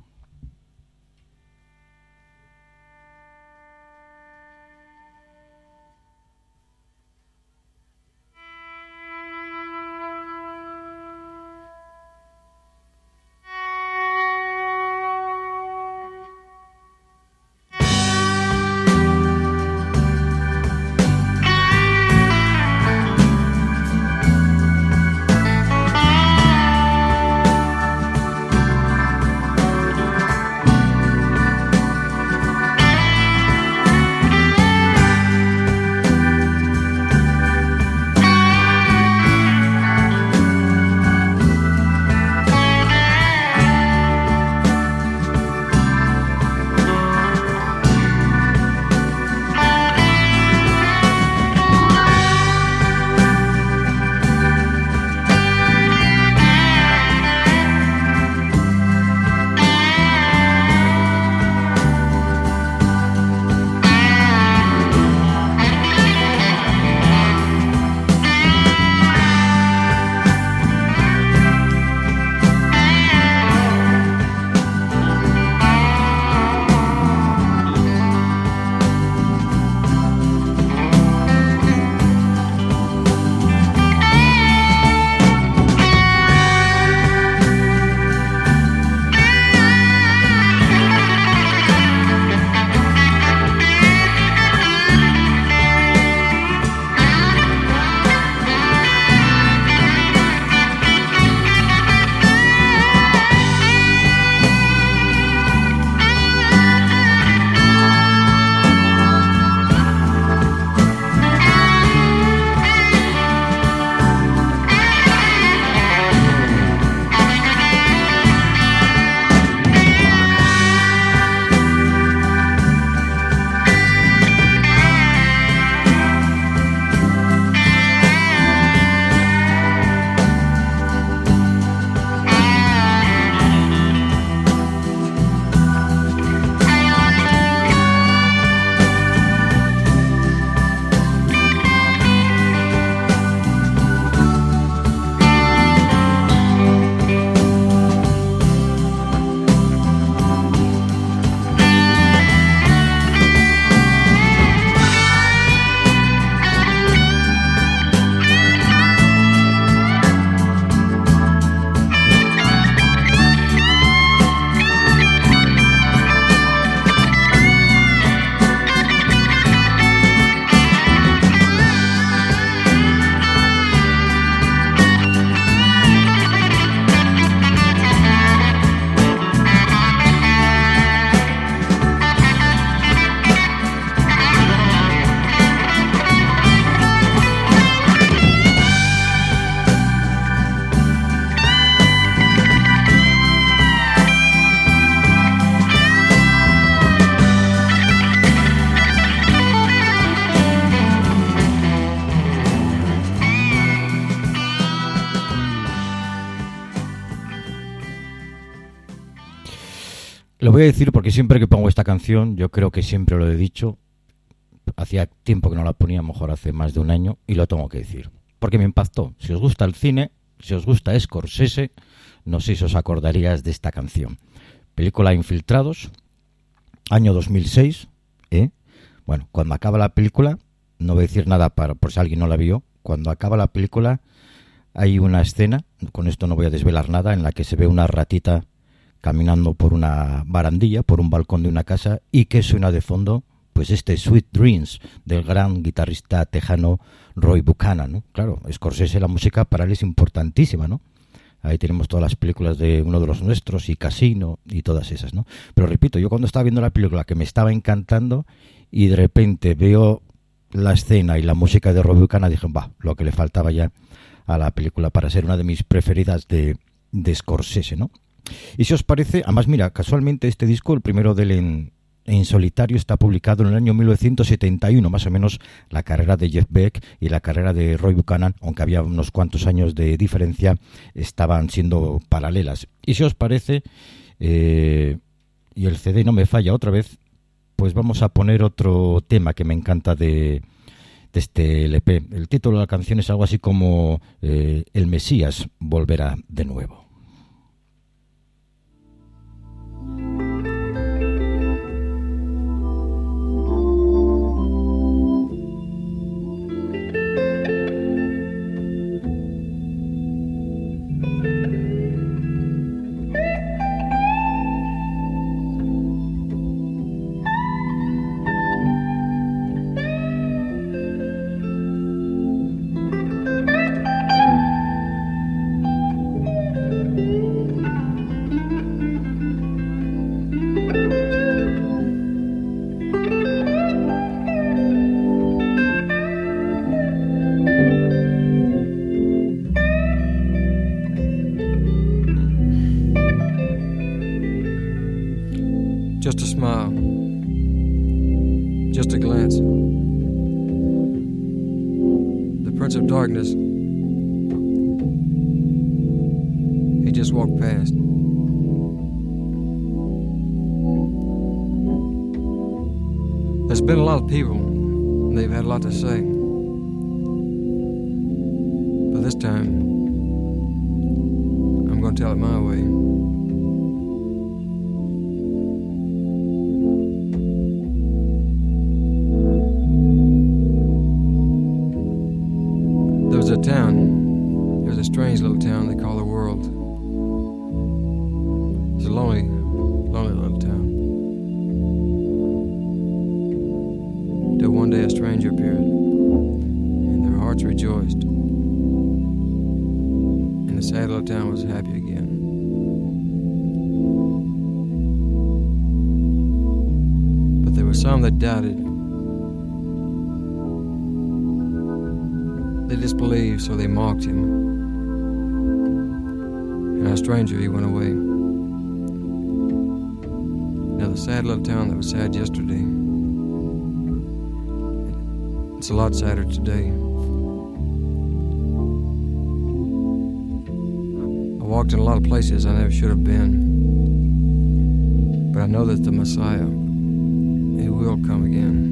Lo voy a decir porque siempre que pongo esta canción, yo creo que siempre lo he dicho, hacía tiempo que no la ponía, a lo mejor hace más de un año, y lo tengo que decir, porque me impactó. Si os gusta el cine, si os gusta Scorsese, no sé si os acordaríais de esta canción. Película Infiltrados, año dos mil seis, ¿eh? Bueno, cuando acaba la película, no voy a decir nada para, por si alguien no la vio, cuando acaba la película hay una escena, con esto no voy a desvelar nada, en la que se ve una ratita caminando por una barandilla, por un balcón de una casa, y que suena de fondo pues este Sweet Dreams del gran guitarrista tejano Roy Buchanan, ¿no? Claro, Scorsese, la música para él es importantísima, ¿no? Ahí tenemos todas las películas de Uno de los Nuestros y Casino y todas esas, ¿no? Pero repito, yo cuando estaba viendo la película, que me estaba encantando, y de repente veo la escena y la música de Roy Buchanan, dije, va, lo que le faltaba ya a la película para ser una de mis preferidas de, de Scorsese, ¿no? Y si os parece, además mira, casualmente este disco, el primero del en en solitario, está publicado en el año mil novecientos setenta y uno, más o menos la carrera de Jeff Beck y la carrera de Roy Buchanan, aunque había unos cuantos años de diferencia, estaban siendo paralelas. Y si os parece, eh, y el C D no me falla otra vez, pues vamos a poner otro tema que me encanta de, de este L P. El título de la canción es algo así como eh, El Mesías volverá de nuevo. Just a smile, just a glance. The Prince of Darkness, he just walked past. There's been a lot of people, and they've had a lot to say. But this time, I'm going to tell it my way. A town. There's a strange little town they call the world. It's a lonely, lonely little town. Till one day a stranger appeared, and their hearts rejoiced, and the sad little town was happy again. But there were some that doubted. They disbelieved, so they mocked him. And a stranger, he went away. Now the sad little town that was sad yesterday, it's a lot sadder today. I walked in a lot of places I never should have been. But I know that the Messiah, he will come again.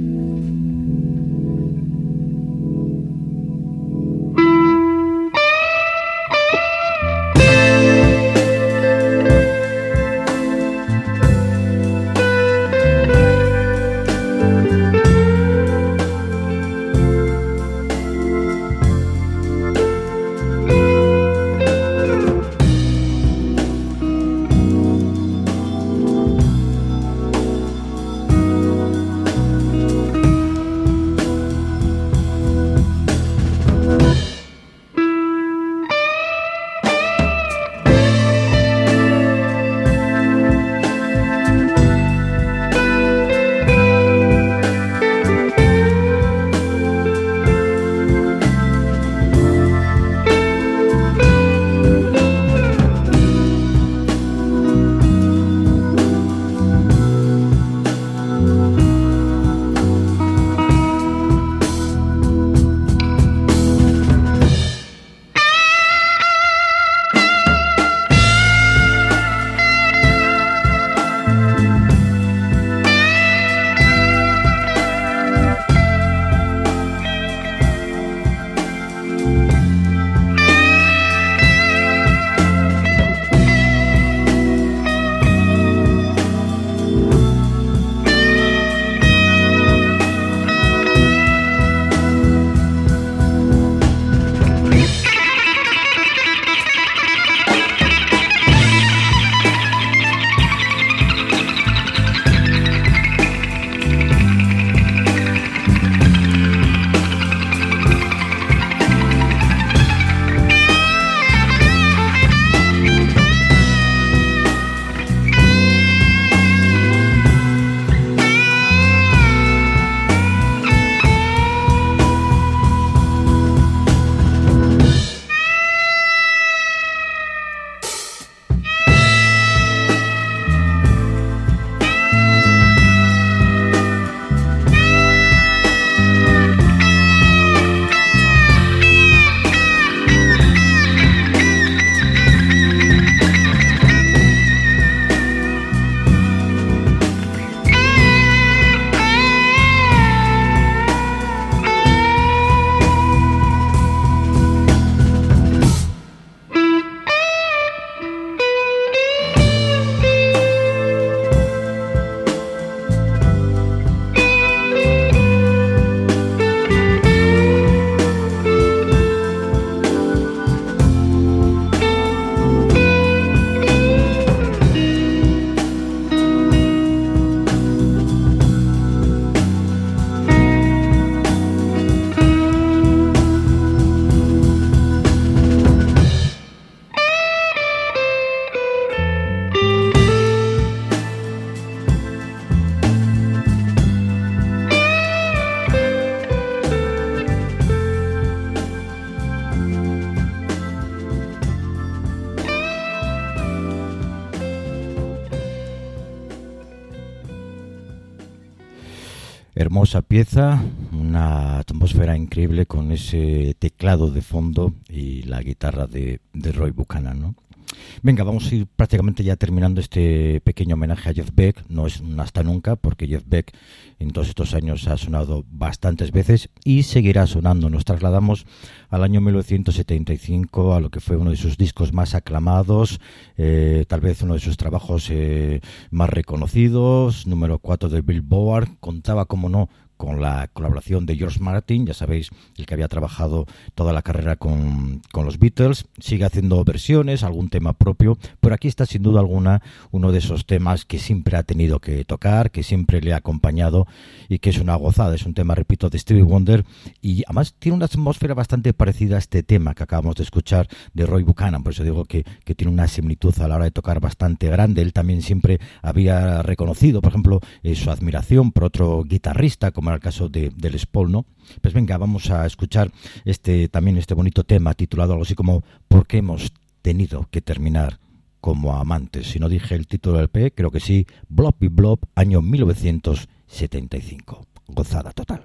Hermosa pieza, una atmósfera increíble con ese teclado de fondo y la guitarra de, de Roy Buchanan, ¿no? Venga, vamos a ir prácticamente ya terminando este pequeño homenaje a Jeff Beck. No es un hasta nunca, porque Jeff Beck en todos estos años ha sonado bastantes veces y seguirá sonando. Nos trasladamos al año mil novecientos setenta y cinco, a lo que fue uno de sus discos más aclamados, eh, tal vez uno de sus trabajos eh, más reconocidos, número cuatro de Billboard. Contaba, como no, con la colaboración de George Martin, ya sabéis, el que había trabajado toda la carrera con, con los Beatles. Sigue haciendo versiones, algún tema propio, pero aquí está sin duda alguna uno de esos temas que siempre ha tenido que tocar, que siempre le ha acompañado y que es una gozada. Es un tema, repito, de Stevie Wonder, y además tiene una atmósfera bastante parecida a este tema que acabamos de escuchar de Roy Buchanan. Por eso digo que, que tiene una similitud a la hora de tocar bastante grande. Él también siempre había reconocido, por ejemplo, eh, su admiración por otro guitarrista, como era el caso de, de Les Paul, ¿no? Pues venga, vamos a escuchar este también este bonito tema titulado algo así como ¿Por qué hemos tenido que terminar como amantes? Si no dije el título del P, creo que sí. Blob y Blob, año mil novecientos setenta y cinco. Gozada total.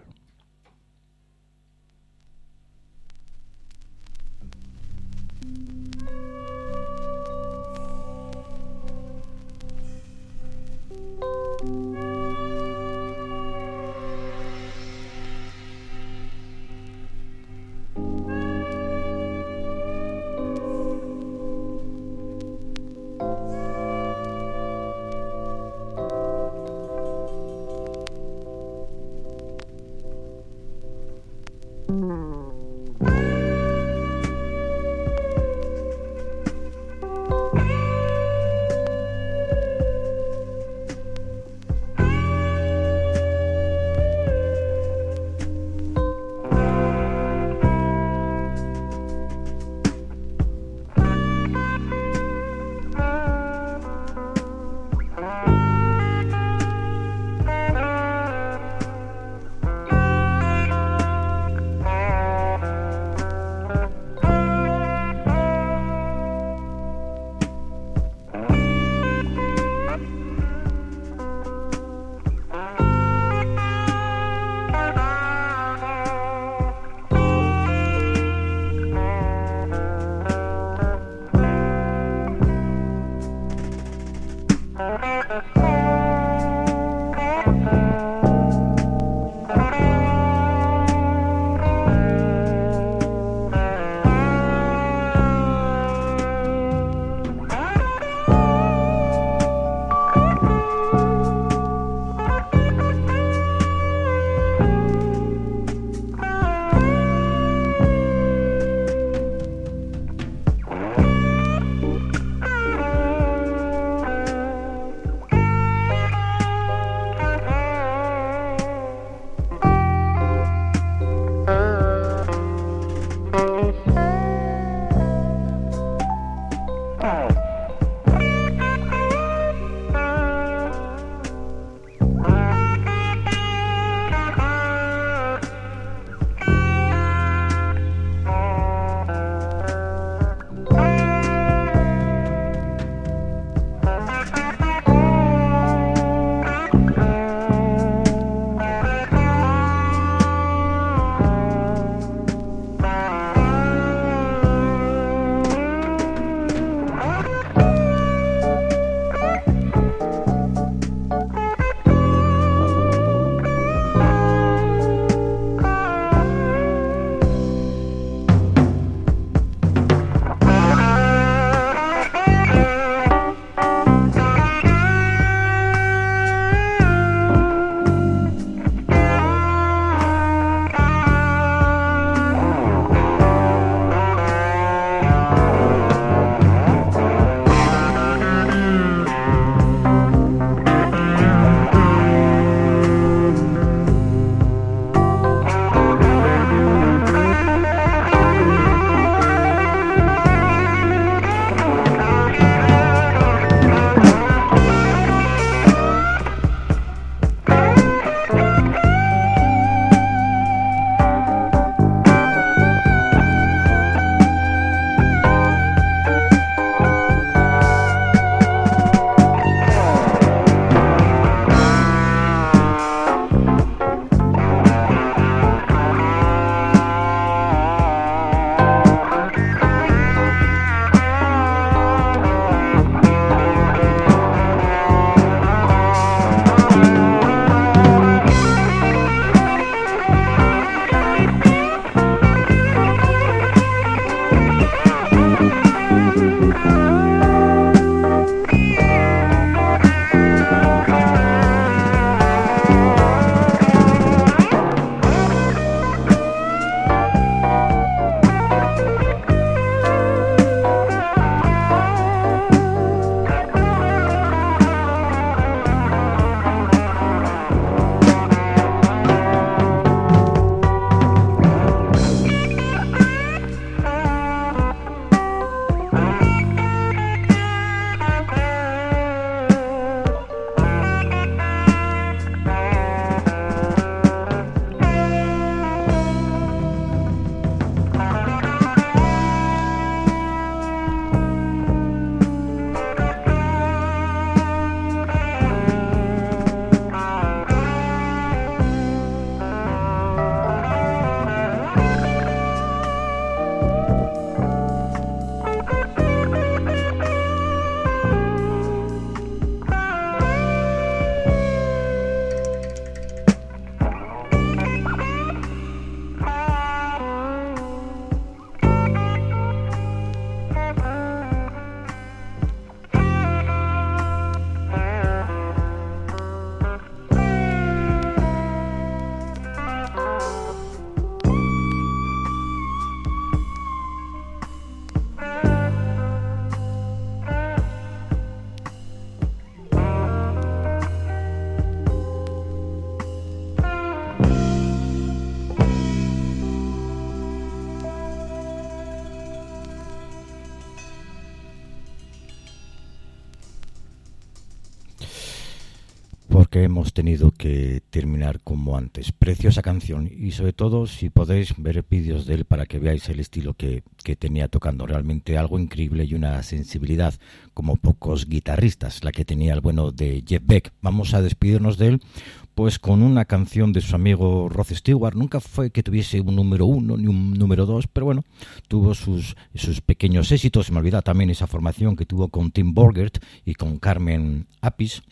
qué hemos tenido que terminar como antes. Preciosa canción y sobre todo si podéis ver vídeos de él para que veáis el estilo que, que tenía tocando. Realmente algo increíble y una sensibilidad como pocos guitarristas, la que tenía el bueno de Jeff Beck. Vamos a despedirnos de él pues con una canción de su amigo Rod Stewart. Nunca fue que tuviese un número uno ni un número dos, pero bueno, tuvo sus, sus pequeños éxitos. Se me olvida también esa formación que tuvo con Tim Borgert y con Carmen Appice.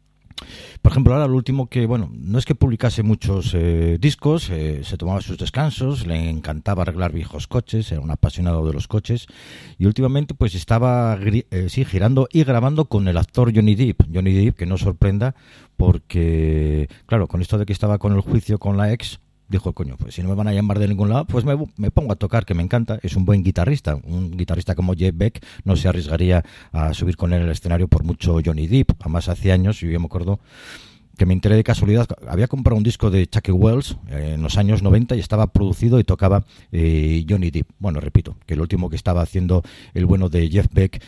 Por ejemplo, ahora lo último que, bueno, no es que publicase muchos eh, discos, eh, se tomaba sus descansos, le encantaba arreglar viejos coches, era un apasionado de los coches, y últimamente pues estaba eh, sí, girando y grabando con el actor Johnny Depp. Johnny Depp, que no sorprenda, porque, claro, con esto de que estaba con el juicio con la ex, dijo, coño, pues si no me van a llamar de ningún lado, pues me, me pongo a tocar, que me encanta. Es un buen guitarrista. Un guitarrista como Jeff Beck no se arriesgaría a subir con él al escenario por mucho Johnny Depp. Además, hace años, y yo me acuerdo que me enteré de casualidad, había comprado un disco de Chucky Wells eh, en los años noventa y estaba producido y tocaba eh, Johnny Depp. Bueno, repito, que lo último que estaba haciendo el bueno de Jeff Beck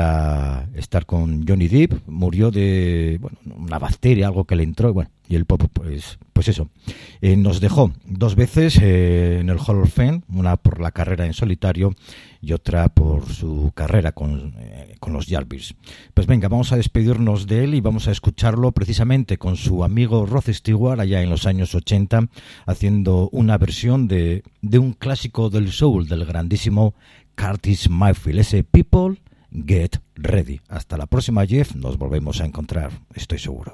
era estar con Johnny Depp. Murió de, bueno, una bacteria, algo que le entró, bueno, y el pop, pues, pues eso. Eh, nos dejó dos veces eh, en el Hall of Fame, una por la carrera en solitario y otra por su carrera con, eh, con los Yardbirds. Pues venga, vamos a despedirnos de él y vamos a escucharlo precisamente con su amigo Rod Stewart allá en los años ochenta, haciendo una versión de, de un clásico del soul del grandísimo Curtis Mayfield, ese People Get Ready. Hasta la próxima, Jeff, nos volvemos a encontrar, estoy seguro.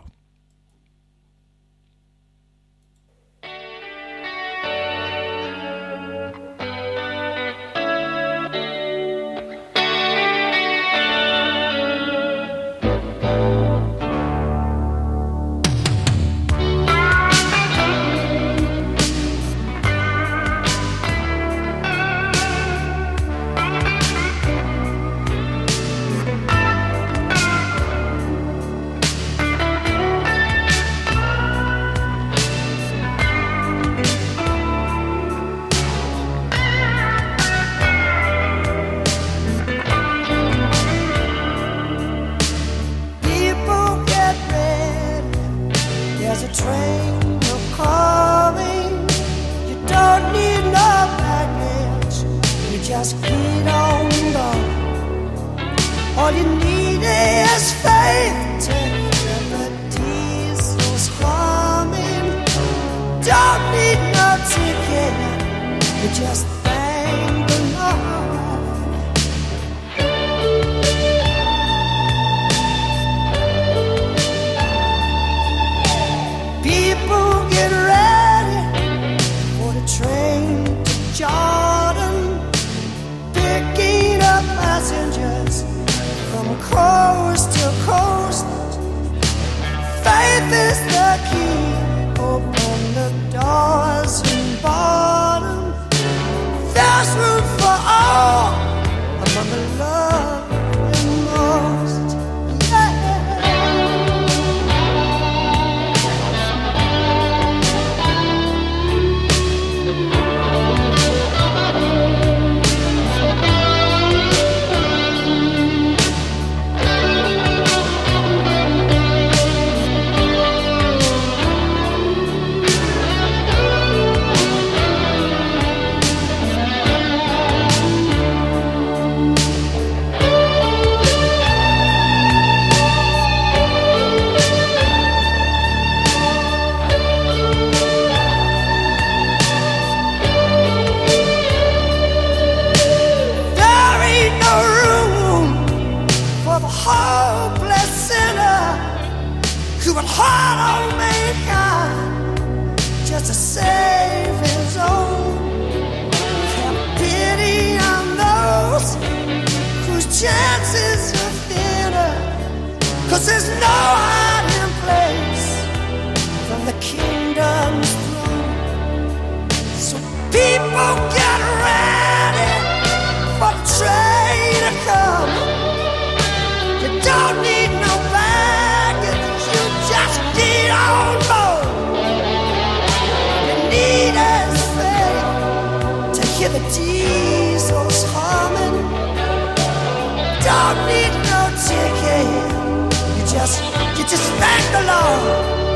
Don't need no ticket. You just, you just thank the Lord.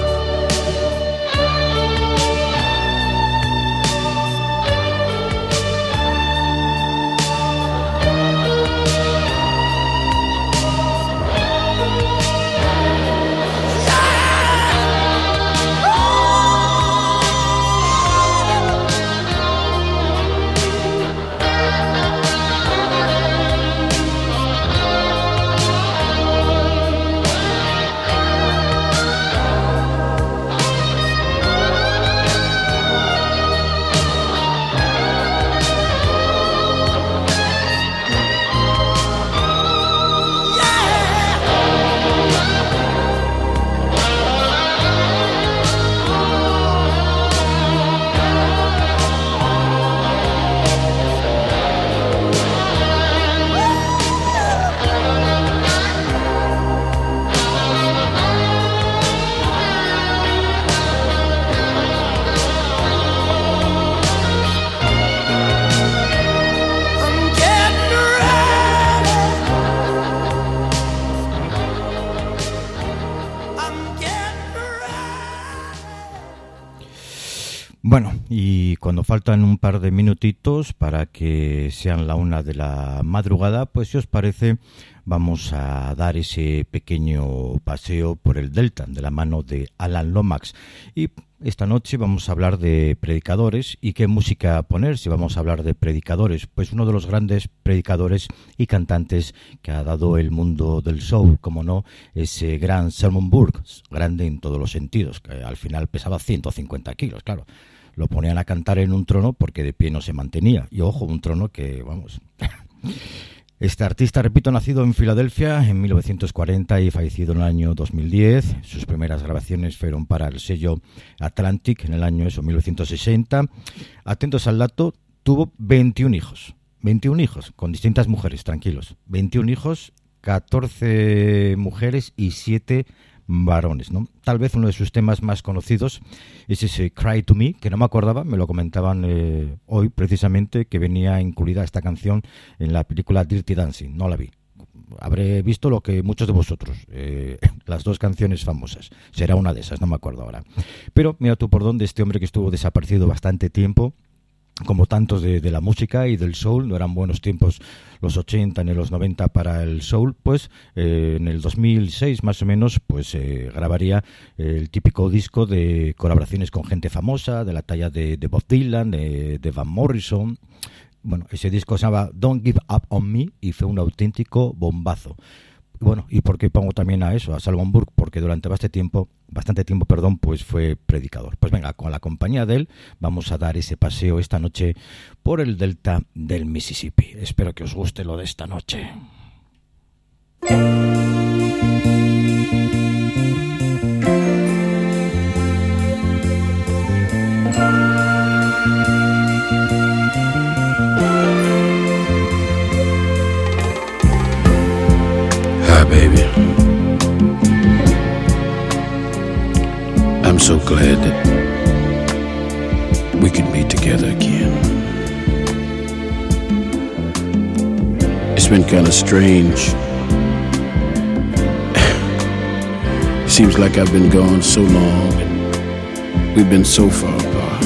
Bueno, y cuando faltan un par de minutitos para que sean la una de la madrugada, pues si os parece, vamos a dar ese pequeño paseo por el Delta de la mano de Alan Lomax. Y esta noche vamos a hablar de predicadores y qué música poner si vamos a hablar de predicadores. Pues uno de los grandes predicadores y cantantes que ha dado el mundo del soul, como no, ese gran Sermon Burke, grande en todos los sentidos, que al final pesaba ciento cincuenta kilos, claro. Lo ponían a cantar en un trono porque de pie no se mantenía. Y ojo, un trono que, vamos... Este artista, repito, nacido en Filadelfia en mil novecientos cuarenta y fallecido en el año dos mil diez. Sus primeras grabaciones fueron para el sello Atlantic en el año eso, mil novecientos sesenta. Atentos al dato, tuvo veintiún hijos. veintiún hijos, con distintas mujeres, tranquilos. veintiún hijos, catorce mujeres y siete varones, ¿no? Tal vez uno de sus temas más conocidos es ese Cry to Me, que no me acordaba, me lo comentaban eh, hoy precisamente, que venía incluida esta canción en la película Dirty Dancing. No la vi. Habré visto lo que muchos de vosotros, eh, las dos canciones famosas. Será una de esas, no me acuerdo ahora. Pero mira tú por dónde este hombre que estuvo desaparecido bastante tiempo, como tantos de, de la música y del soul, no eran buenos tiempos los ochenta ni los noventa para el soul, pues eh, en el dos mil seis más o menos pues eh, grabaría el típico disco de colaboraciones con gente famosa, de la talla de, de Bob Dylan, de, de Van Morrison. Bueno, ese disco se llama Don't Give Up on Me y fue un auténtico bombazo. Bueno, ¿y por qué pongo también a eso, a Sermon Burke? Porque durante bastante tiempo, bastante tiempo, perdón, pues fue predicador. Pues venga, con la compañía de él vamos a dar ese paseo esta noche por el delta del Mississippi. Espero que os guste lo de esta noche. Baby, I'm so glad that we can be together again. It's been kind of strange. Seems like I've been gone so long and we've been so far apart.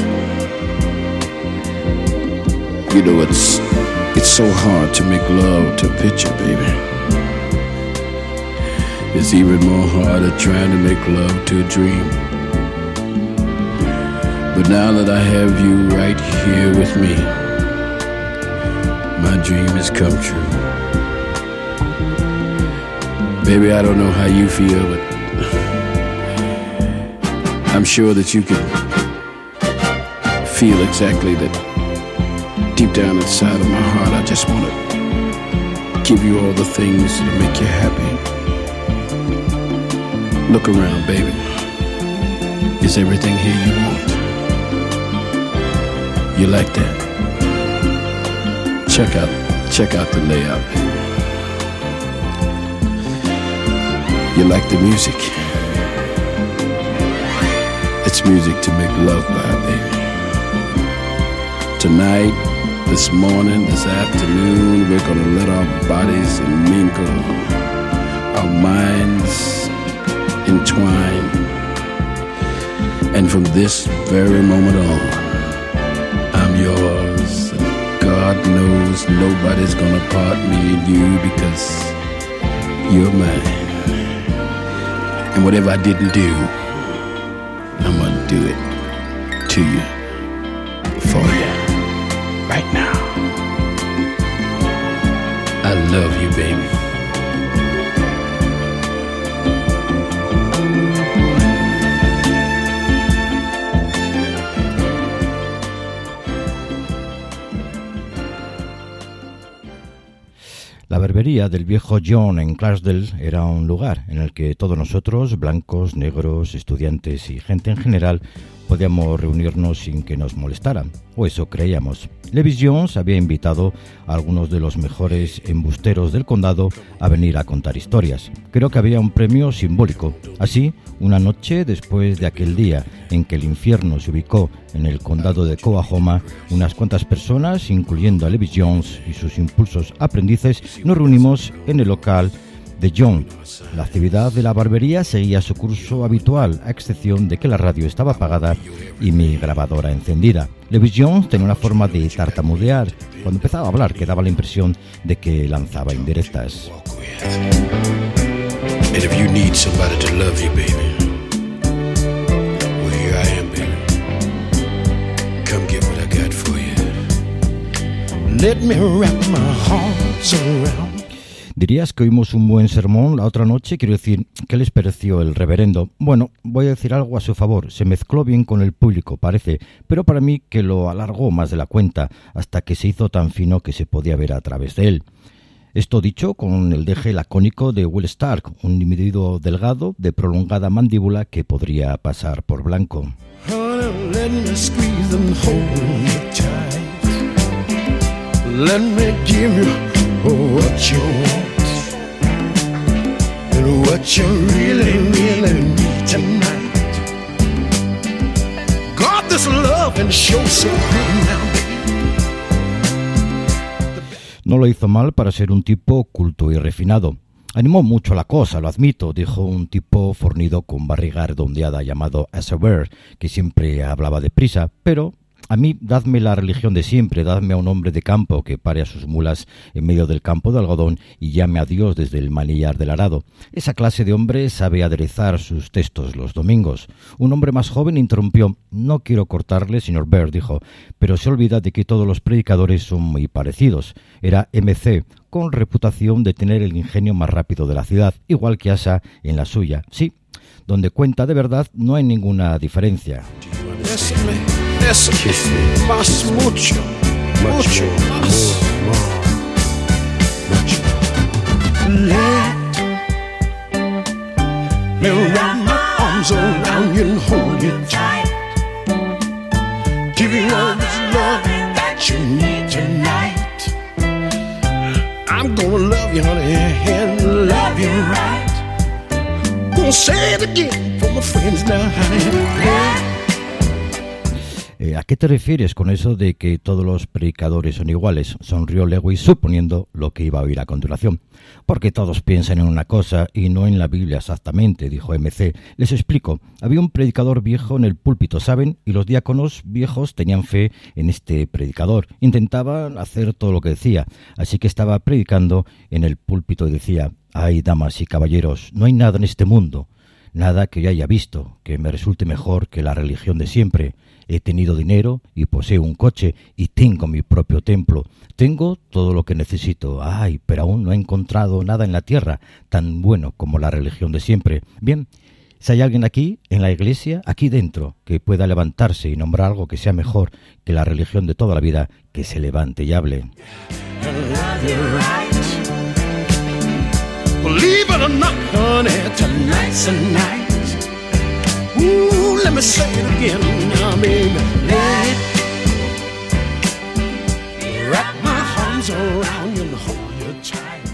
You know, it's it's so hard to make love to a picture, baby. It's even more harder trying to make love to a dream. But now that I have you right here with me, my dream has come true. Baby, I don't know how you feel, but I'm sure that you can feel exactly that deep down inside of my heart. I just want to give you all the things that make you happy. Look around, baby. Is everything here you want? You like that? Check out, check out the layout, baby. You like the music? It's music to make love by, baby. Tonight, this morning, this afternoon, we're gonna let our bodies mingle, our minds entwine, and from this very moment on, I'm yours, and God knows nobody's gonna part me and you because you're mine. And whatever I didn't do, I'm gonna do it to you, for you, right now. I love you, baby. La barbería del viejo John en Clarksdale era un lugar en el que todos nosotros, blancos, negros, estudiantes y gente en general, podíamos reunirnos sin que nos molestaran, o eso creíamos. Levis Jones había invitado a algunos de los mejores embusteros del condado a venir a contar historias. Creo que había un premio simbólico. Así, una noche después de aquel día en que el infierno se ubicó en el condado de Coahoma, unas cuantas personas, incluyendo a Levis Jones y sus impulsos aprendices, nos reunimos en el local de John. La actividad de la barbería seguía su curso habitual, a excepción de que la radio estaba apagada y mi grabadora encendida. Lewis Jones tenía una forma de tartamudear. Cuando empezaba a hablar, que daba la impresión de que lanzaba indirectas. And if you need somebody to love you, baby, well, here I am, baby. Come get what I got for you. Let me wrap my arms around. Dirías que oímos un buen sermón la otra noche, quiero decir, ¿qué les pareció el reverendo? Bueno, voy a decir algo a su favor, se mezcló bien con el público, parece, pero para mí que lo alargó más de la cuenta, hasta que se hizo tan fino que se podía ver a través de él. Esto dicho con el deje lacónico de Will Stark, un individuo delgado de prolongada mandíbula que podría pasar por blanco. Honey, let me squeeze and hold you tight. Let me give you what you want and what you really, really need tonight. God, this love and show so good now. No lo hizo mal para ser un tipo culto y refinado. Animó mucho la cosa, lo admito, dijo un tipo fornido con barriga redondeada llamado Assever, que siempre hablaba deprisa, pero a mí dadme la religión de siempre, dadme a un hombre de campo que pare a sus mulas en medio del campo de algodón y llame a Dios desde el manillar del arado. Esa clase de hombre sabe aderezar sus textos los domingos. Un hombre más joven interrumpió. No quiero cortarle, señor Baird, dijo, pero se olvida de que todos los predicadores son muy parecidos. Era M C, con reputación de tener el ingenio más rápido de la ciudad, igual que Asa en la suya. Sí, donde cuenta de verdad no hay ninguna diferencia. Eso, más mucho, mucho, más, mucho. Let me wrap my arms around you and hold you tight. Give you all this love that you need tonight. I'm gonna love you, honey, and love you right. Gonna say it again for my friends now, honey. ¿A qué te refieres con eso de que todos los predicadores son iguales? Sonrió Lewis suponiendo lo que iba a oír a continuación. Porque todos piensan en una cosa y no en la Biblia exactamente, dijo M C. Les explico. Había un predicador viejo en el púlpito, ¿saben? Y los diáconos viejos tenían fe en este predicador. Intentaban hacer todo lo que decía. Así que estaba predicando en el púlpito y decía: ay, damas y caballeros, no hay nada en este mundo, nada que yo haya visto que me resulte mejor que la religión de siempre. He tenido dinero y poseo un coche y tengo mi propio templo. Tengo todo lo que necesito. Ay, pero aún no he encontrado nada en la tierra tan bueno como la religión de siempre. Bien, si hay alguien aquí, en la iglesia, aquí dentro, que pueda levantarse y nombrar algo que sea mejor que la religión de toda la vida, que se levante y hable. Believe it or not, honey, tonight's the night. Ooh, let me say it again now, baby. Let me wrap my arms around you and hold you tight.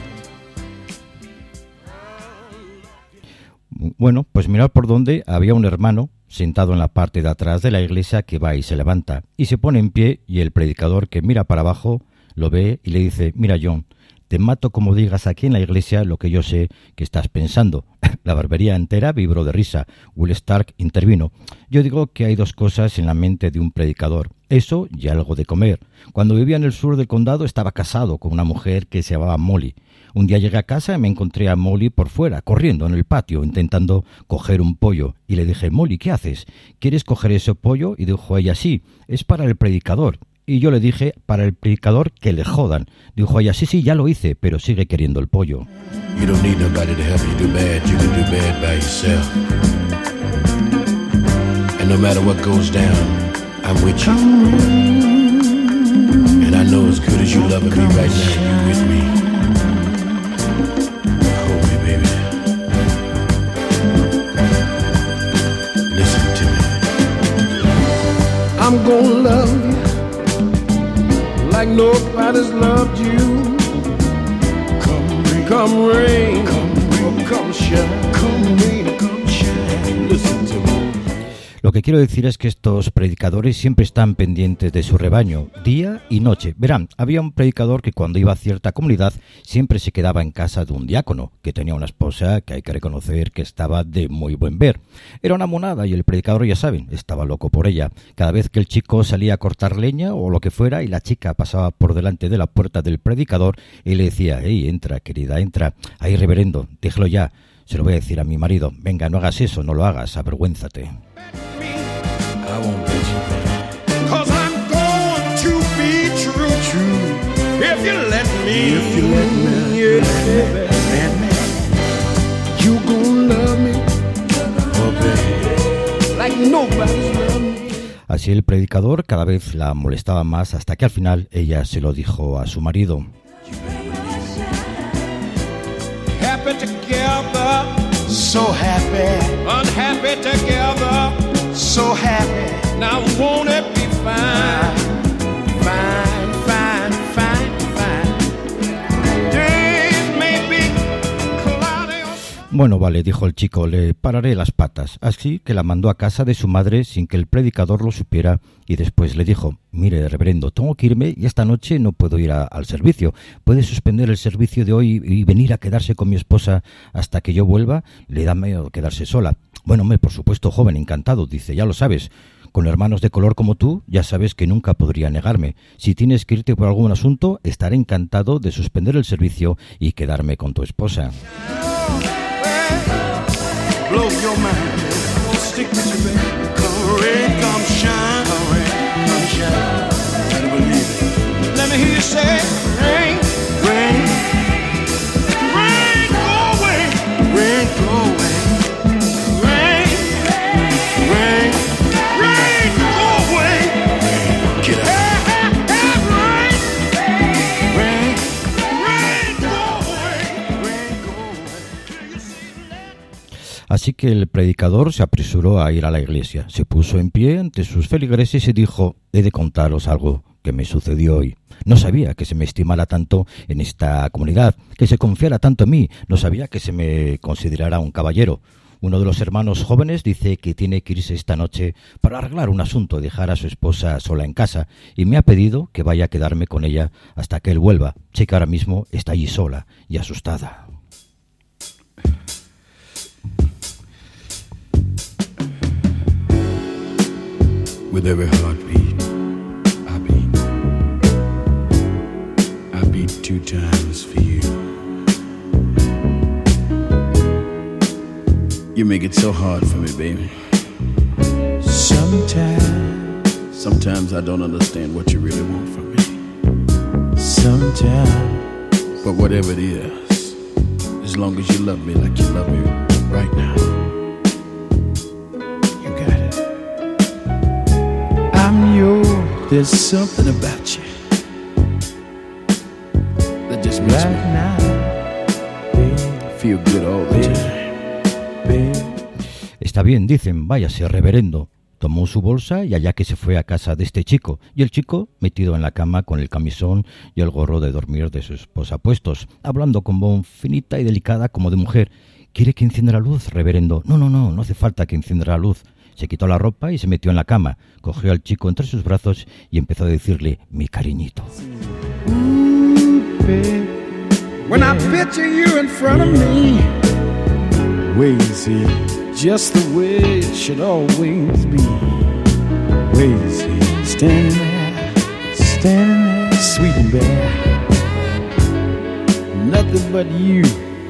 Bueno, pues mirad por dónde había un hermano sentado en la parte de atrás de la iglesia que va y se levanta y se pone en pie, y el predicador, que mira para abajo, lo ve y le dice: mira, John, te mato como digas aquí en la iglesia lo que yo sé que estás pensando. La barbería entera vibró de risa. Will Stark intervino. Yo digo que hay dos cosas en la mente de un predicador: eso y algo de comer. Cuando vivía en el sur del condado estaba casado con una mujer que se llamaba Molly. Un día llegué a casa y me encontré a Molly por fuera, corriendo en el patio, intentando coger un pollo. Y le dije: Molly, ¿qué haces? ¿Quieres coger ese pollo? Y dijo ella: sí, es para el predicador. Y yo le dije: para el predicador, que le jodan. Dijo ella: sí, sí, ya lo hice, pero sigue queriendo el pollo. You don't need nobody to help you do bad. You can do bad by yourself. And no matter what goes down, I'm with you. And I know as good as you loving me right now, you're with me. Hold me, baby. Listen to me. I'm gonna love you like nobody's loved you. Come rain, come rain, come rain, come shine, come rain, come shine. Listen to me. Lo que que quiero decir es que estos predicadores siempre están pendientes de su rebaño, día y noche. Verán, había un predicador que cuando iba a cierta comunidad siempre se quedaba en casa de un diácono, que tenía una esposa que hay que reconocer que estaba de muy buen ver. Era una monada y el predicador, ya saben, estaba loco por ella. Cada vez que el chico salía a cortar leña o lo que fuera y la chica pasaba por delante de la puerta del predicador, él le decía: «Hey, entra, querida, entra. Ahí, reverendo, déjalo ya. Se lo voy a decir a mi marido. Venga, no hagas eso, no lo hagas, avergüénzate». I won't bet you that. Cause I'm going to be true, true. If you let me, If you let me, yeah, man, man, you gon' love me, oh baby, like nobody's love me. Así el predicador cada vez la molestaba más hasta que al final ella se lo dijo a su marido. Happy together, so happy. Unhappy together, so happy. Now won't it be fine? Fine, fine, fine, fine. Days may be cloudy or... Bueno, vale, dijo el chico, le pararé las patas. Así que la mandó a casa de su madre sin que el predicador lo supiera y después le dijo: «Mire, reverendo, tengo que irme y esta noche no puedo ir a, al servicio. ¿Puede suspender el servicio de hoy y venir a quedarse con mi esposa hasta que yo vuelva? Le da miedo quedarse sola». «Bueno, hombre, por supuesto, joven, encantado», dice, «ya lo sabes. Con hermanos de color como tú, ya sabes que nunca podría negarme. Si tienes que irte por algún asunto, estaré encantado de suspender el servicio y quedarme con tu esposa». Blow your mind, won't stick with you, baby. Come rain, come shine, come rain, come shine. Better believe it. Let me hear you say, rain, rain, rain, go away, rain, go away, rain, rain, rain, go away. get out. Hey, hey, hey, rain, rain, rain, go away, rain, go away. Así que el predicador se apresuró a ir a la iglesia, se puso en pie ante sus feligreses y dijo: «He de contaros algo que me sucedió hoy. No sabía que se me estimara tanto en esta comunidad, que se confiara tanto en mí, no sabía que se me considerara un caballero. Uno de los hermanos jóvenes dice que tiene que irse esta noche para arreglar un asunto y dejar a su esposa sola en casa, y me ha pedido que vaya a quedarme con ella hasta que él vuelva. Sé que ahora mismo está allí sola y asustada». With every heartbeat, I beat. I beat two times for you. You make it so hard for me, baby. Sometimes, Sometimes I don't understand what you really want from me. sometimes, But whatever it is, as long as you love me like you love me right now, you got it. I'm yours. There's something about you That just makes right me now, baby, feel good all the time. baby. Está bien, dicen, váyase, reverendo. Tomó su bolsa y allá que se fue a casa de este chico, y el chico metido en la cama con el camisón y el gorro de dormir de su esposa puestos, hablando con voz finita y delicada como de mujer. ¿Quiere que encienda la luz, reverendo? No, no, no, no hace falta que encienda la luz. Se quitó la ropa y se metió en la cama, cogió al chico entre sus brazos y empezó a decirle: «Mi cariñito». When I picture you in front of me, ways here, just the way it should always be. Ways here, standing there, standing there, sweet and bare. Nothing but you,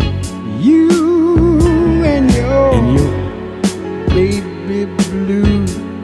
you and your, and your baby blue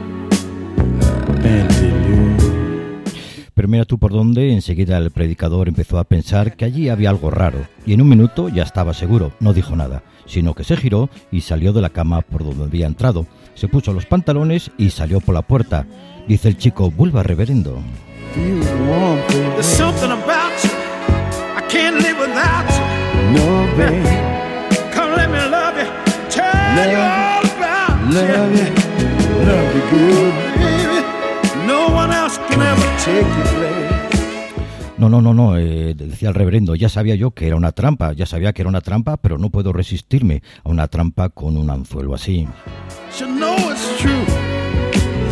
pantaloons. Pero mira tú por dónde, enseguida el predicador empezó a pensar que allí había algo raro, y en un minuto ya estaba seguro, no dijo nada, sino que se giró y salió de la cama por donde había entrado, se puso los pantalones y salió por la puerta. Dice el chico: «Vuelva, reverendo». There's something about you, I can't live without you. No, babe, Come let me love you, tell Love you all about love you. you, love you good. Baby, no one else can ever Take your place. No, no, no, no, eh, decía el reverendo, ya sabía yo que era una trampa, ya sabía que era una trampa, pero no puedo resistirme a una trampa con un anzuelo así. You know it's true.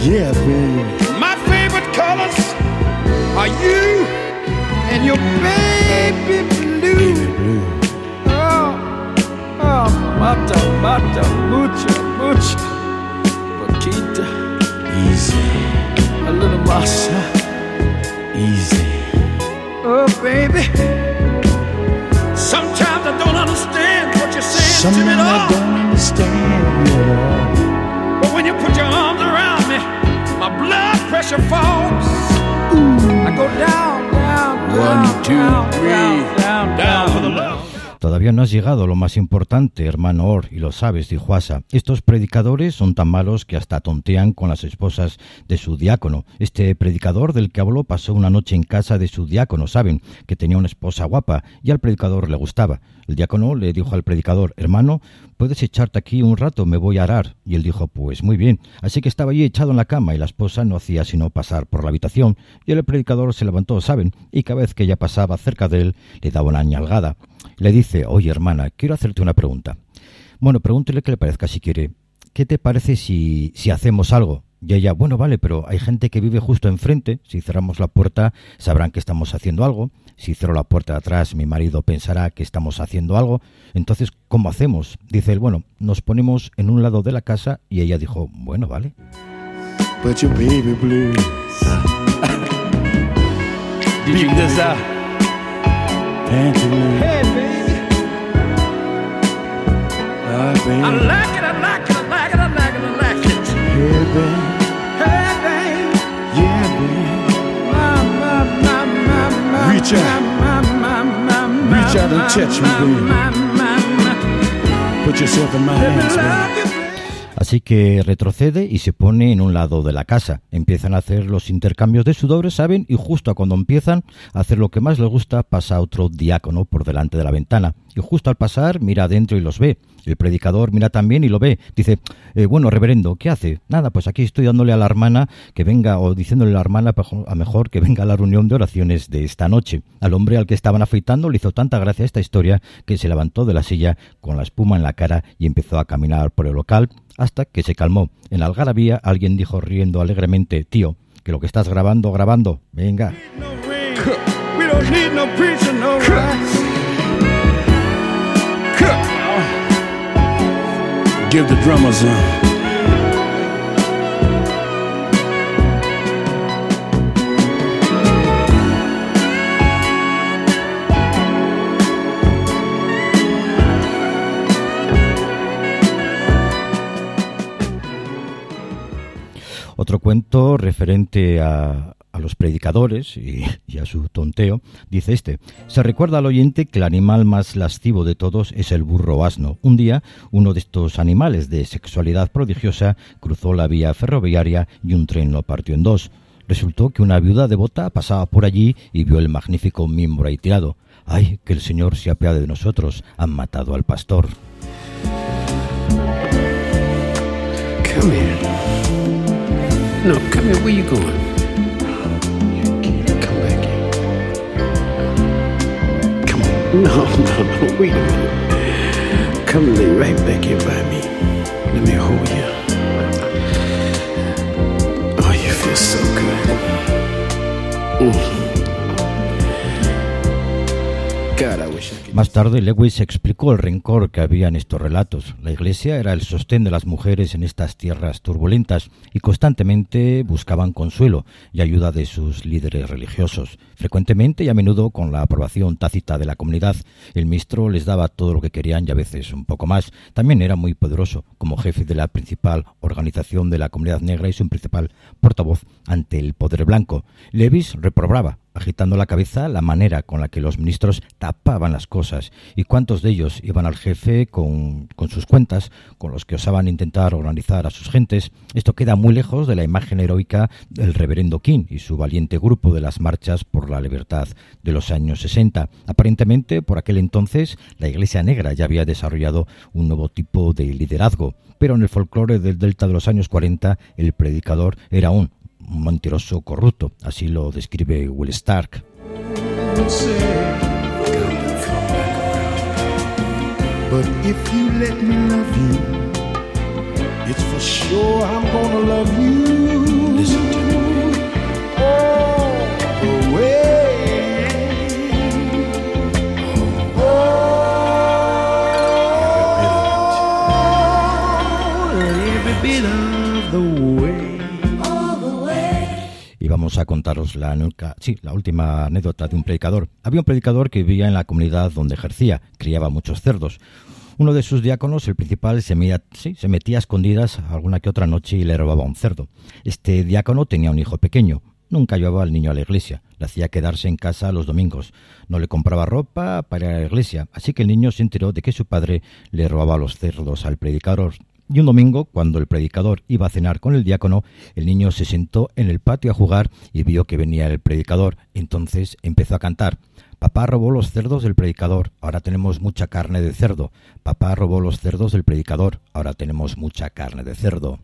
Yeah, baby. My favorite colors are you and your baby blue. Baby blue. Oh, oh, mata, mata, mucha, mucha, poquita, Easy, a little masa. easy. Oh, baby. Sometimes I don't understand what you're saying to me Someone at I all. don't understand you at all. But when you put your arms around me, my blood pressure falls. I go down, down, down, One, two, down, three. down, down, down for the love. Todavía no has llegado a lo más importante, hermano Or, y lo sabes, dijo Asa. Estos predicadores son tan malos que hasta tontean con las esposas de su diácono. Este predicador del que habló pasó una noche en casa de su diácono, saben, que tenía una esposa guapa y al predicador le gustaba. El diácono le dijo al predicador, hermano, ¿puedes echarte aquí un rato? Me voy a arar. Y él dijo, pues muy bien. Así que estaba allí echado en la cama y la esposa no hacía sino pasar por la habitación. Y el predicador se levantó, saben, y cada vez que ella pasaba cerca de él, le daba una ñalgada. Le dice, oye hermana, quiero hacerte una pregunta. Bueno, pregúntele qué le parezca si quiere. ¿Qué te parece si, si hacemos algo? Y ella, bueno, vale, pero hay gente que vive justo enfrente. Si cerramos la puerta, sabrán que estamos haciendo algo. Si cierro la puerta de atrás, mi marido pensará que estamos haciendo algo. Entonces, ¿cómo hacemos? Dice él, bueno, nos ponemos en un lado de la casa. Y ella dijo, bueno, vale. But your baby blues. Did you get this out? Panty blue. Hey, baby. Ah, baby. I like it, I like it, I like it, I like it, I like it. Hey, baby. Hey, baby. Yeah, baby. My, my, my, my, my, Reach out. my, my, my, my, Reach out and touch me, baby. my, my, my. Put yourself in my Let me hands, baby. love you, baby. Así que retrocede y se pone en un lado de la casa. Empiezan a hacer los intercambios de sudores, ¿saben? Y justo cuando empiezan a hacer lo que más les gusta, pasa otro diácono por delante de la ventana. Y justo al pasar, mira adentro y los ve. El predicador mira también y lo ve. Dice, eh, bueno, reverendo, ¿qué hace? Nada, pues aquí estoy dándole a la hermana que venga, o diciéndole a la hermana a mejor que venga a la reunión de oraciones de esta noche. Al hombre al que estaban afeitando le hizo tanta gracia esta historia que se levantó de la silla con la espuma en la cara y empezó a caminar por el local hasta que se calmó. En la algarabía alguien dijo riendo alegremente, tío, que lo que estás grabando, grabando, venga. No ring. We don't need no preacher, no rights. Give the drummers some. Otro cuento referente a, a los predicadores y, y a su tonteo, dice este, se recuerda al oyente que el animal más lascivo de todos es el burro o asno. Un día, uno de estos animales de sexualidad prodigiosa cruzó la vía ferroviaria y un tren lo partió en dos. Resultó que una viuda devota pasaba por allí y vio el magnífico miembro ahí tirado. ¡Ay, que el Señor se apiade de nosotros! Han matado al pastor. Come here. No, come here. Where you going? Come back here. Come on. No, no, no. Wait a minute. Come lay right back here by me. Let me hold you. Oh, you feel so good. Mm. God, I wish I could. Más tarde, Lewis explicó el rencor que había en estos relatos. La Iglesia era el sostén de las mujeres en estas tierras turbulentas y constantemente buscaban consuelo y ayuda de sus líderes religiosos. Frecuentemente y a menudo, con la aprobación tácita de la comunidad, el ministro les daba todo lo que querían y a veces un poco más. También era muy poderoso como jefe de la principal organización de la comunidad negra y su principal portavoz ante el poder blanco. Lewis reprobaba, agitando la cabeza, la manera con la que los ministros tapaban las cosas y cuántos de ellos iban al jefe con, con sus cuentas, con los que osaban intentar organizar a sus gentes. Esto queda muy lejos de la imagen heroica del reverendo King y su valiente grupo de las marchas por la libertad de los años sesenta. Aparentemente, por aquel entonces, la Iglesia Negra ya había desarrollado un nuevo tipo de liderazgo, pero en el folclore del Delta de los años cuarenta, el predicador era un un mentiroso corrupto, así lo describe Will Stark. But if you let me love you, it's for sure I'm gonna love you vamos a contaros la, nunca, sí, la última anécdota de un predicador. Había un predicador que vivía en la comunidad donde ejercía, criaba muchos cerdos. Uno de sus diáconos, el principal, se metía, sí, se metía a escondidas alguna que otra noche y le robaba un cerdo. Este diácono tenía un hijo pequeño. Nunca llevaba al niño a la iglesia. Le hacía quedarse en casa los domingos. No le compraba ropa para ir a la iglesia. Así que el niño se enteró de que su padre le robaba los cerdos al predicador. Y un domingo, cuando el predicador iba a cenar con el diácono, el niño se sentó en el patio a jugar y vio que venía el predicador. Entonces empezó a cantar. Papá robó los cerdos del predicador, ahora tenemos mucha carne de cerdo. Papá robó los cerdos del predicador, ahora tenemos mucha carne de cerdo.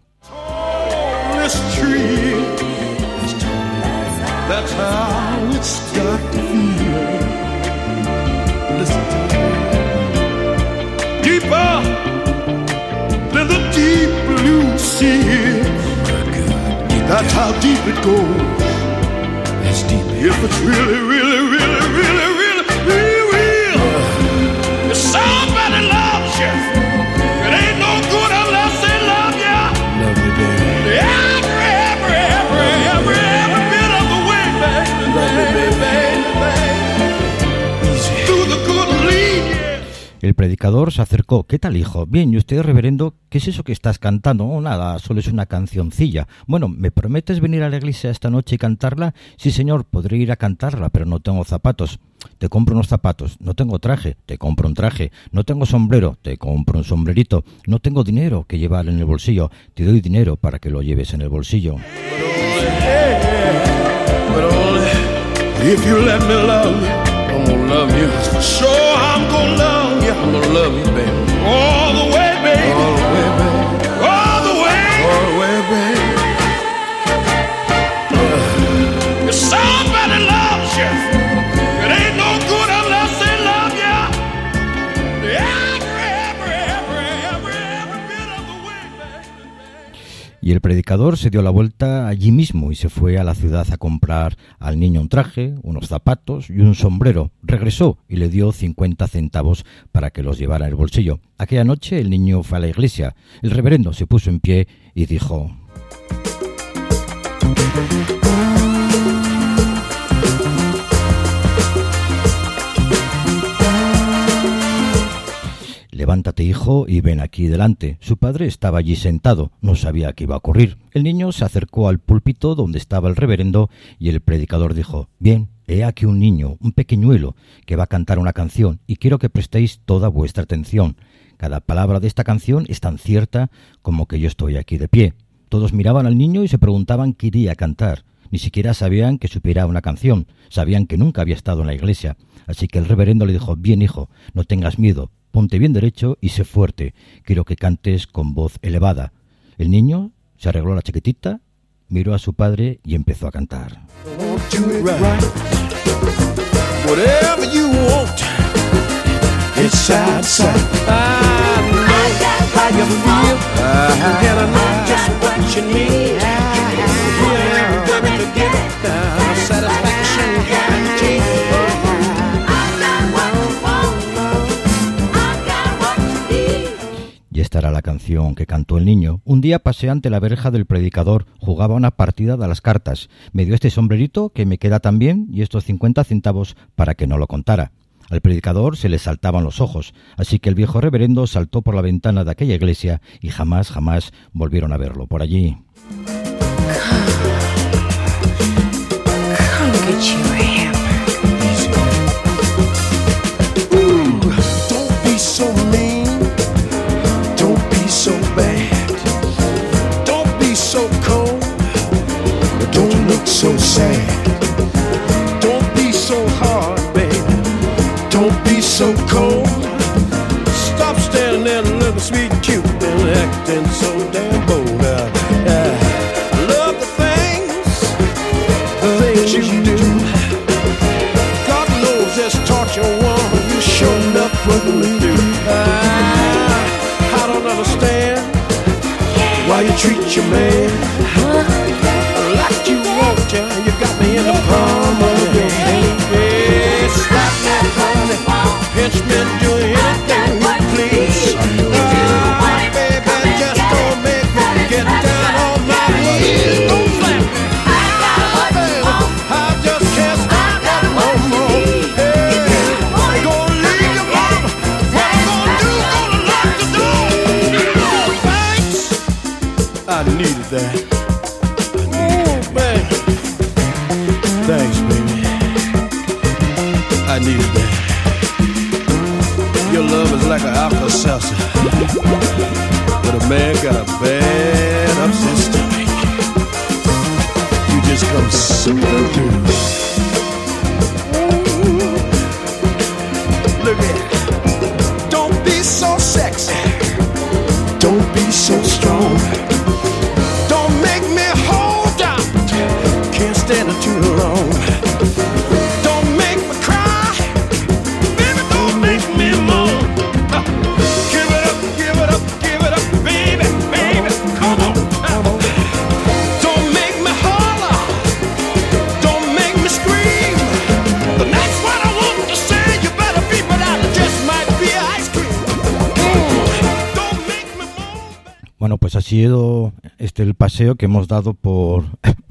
That's how it's got to feel. Listen to it. Deeper than the deep blue sea. That's how deep it goes. That's deep. If it's really, really, really, really, really, really real. If somebody loves you, it ain't no good unless they love you. Love you, baby. Every, every, every, every, every bit of the way, baby. Love you, baby, baby. Through the good lead, yeah. El predicador se acercó. ¿Qué tal, hijo? Bien, ¿y usted, reverendo? ¿Qué es eso que estás cantando? Oh, nada, solo es una cancioncilla. Bueno, ¿me prometes venir a la iglesia esta noche y cantarla? Sí, señor, podré ir a cantarla, pero no tengo zapatos. Te compro unos zapatos. No tengo traje. Te compro un traje. No tengo sombrero. Te compro un sombrerito. No tengo dinero que llevar en el bolsillo. Te doy dinero para que lo lleves en el bolsillo. If you let me love you, I'm gonna love you. Sure, I'm gonna love you. I'm gonna love you, baby. All the way, baby. All the way, baby. All the way. All the way, baby. Uh, if somebody loves you, it ain't no good unless they love you. Every, every, every, every, every bit of the way, baby. Y el predicador se dio la vuelta allí mismo y se fue a la ciudad a comprar al niño un traje, unos zapatos y un sombrero. Regresó y le dio cincuenta centavos para que los llevara en el bolsillo. Aquella noche el niño fue a la iglesia. El reverendo se puso en pie y dijo: levántate, hijo, y ven aquí delante. Su padre estaba allí sentado, no sabía qué iba a ocurrir. El niño se acercó al púlpito donde estaba el reverendo y el predicador dijo: bien, he aquí un niño, un pequeñuelo, que va a cantar una canción y quiero que prestéis toda vuestra atención. Cada palabra de esta canción es tan cierta como que yo estoy aquí de pie. Todos miraban al niño y se preguntaban qué iría a cantar. Ni siquiera sabían que supiera una canción, sabían que nunca había estado en la iglesia. Así que el reverendo le dijo: bien, hijo, no tengas miedo. Ponte bien derecho y sé fuerte. Quiero que cantes con voz elevada. El niño se arregló la chaquetita, miró a su padre y empezó a cantar. Whatever you want, it's outside. I know how you feel, and I know just what you need. Yeah, baby, to get the satisfaction guaranteed. Y esta era la canción que cantó el niño. Un día pasé ante la verja del predicador, jugaba una partida de las cartas. Me dio este sombrerito que me queda tan bien y estos cincuenta centavos para que no lo contara. Al predicador se le saltaban los ojos, así que el viejo reverendo saltó por la ventana de aquella iglesia y jamás, jamás volvieron a verlo por allí. Come get you a hamburger. Ooh, don't be so mean. So bad, don't be so cold, don't look so sad, don't be so hard, baby, don't be so cold, stop standing there and looking sweet and cute and acting so damn bold. uh, uh, I love the things, the things you do, God knows that's torture, woman, you sure enough put me through. uh, I don't understand why you treat your man like you want to. You got me in the palm of your hand. Yeah, slap me, honey, pinch me, do anything you please. Ah, baby, just don't make needed that. Oh, man. Thanks, baby. I needed that. Your love is like an Alka-Seltzer, but a man got a bad upset stomach. You just come soothing through. Look at it. Don't be so sexy. Don't be so strong. Don't make me hold out. Can't stand it too long. Don't make me cry. Baby, don't make me moan. Uh, give it up, give it up, give it up, baby, baby, come on. Uh, don't make me holler. Don't make me scream. The next one I want to say, you better be, but I just might be ice cream. Mm. Don't make me moan. Bueno, pues ha sido este el paseo que hemos dado por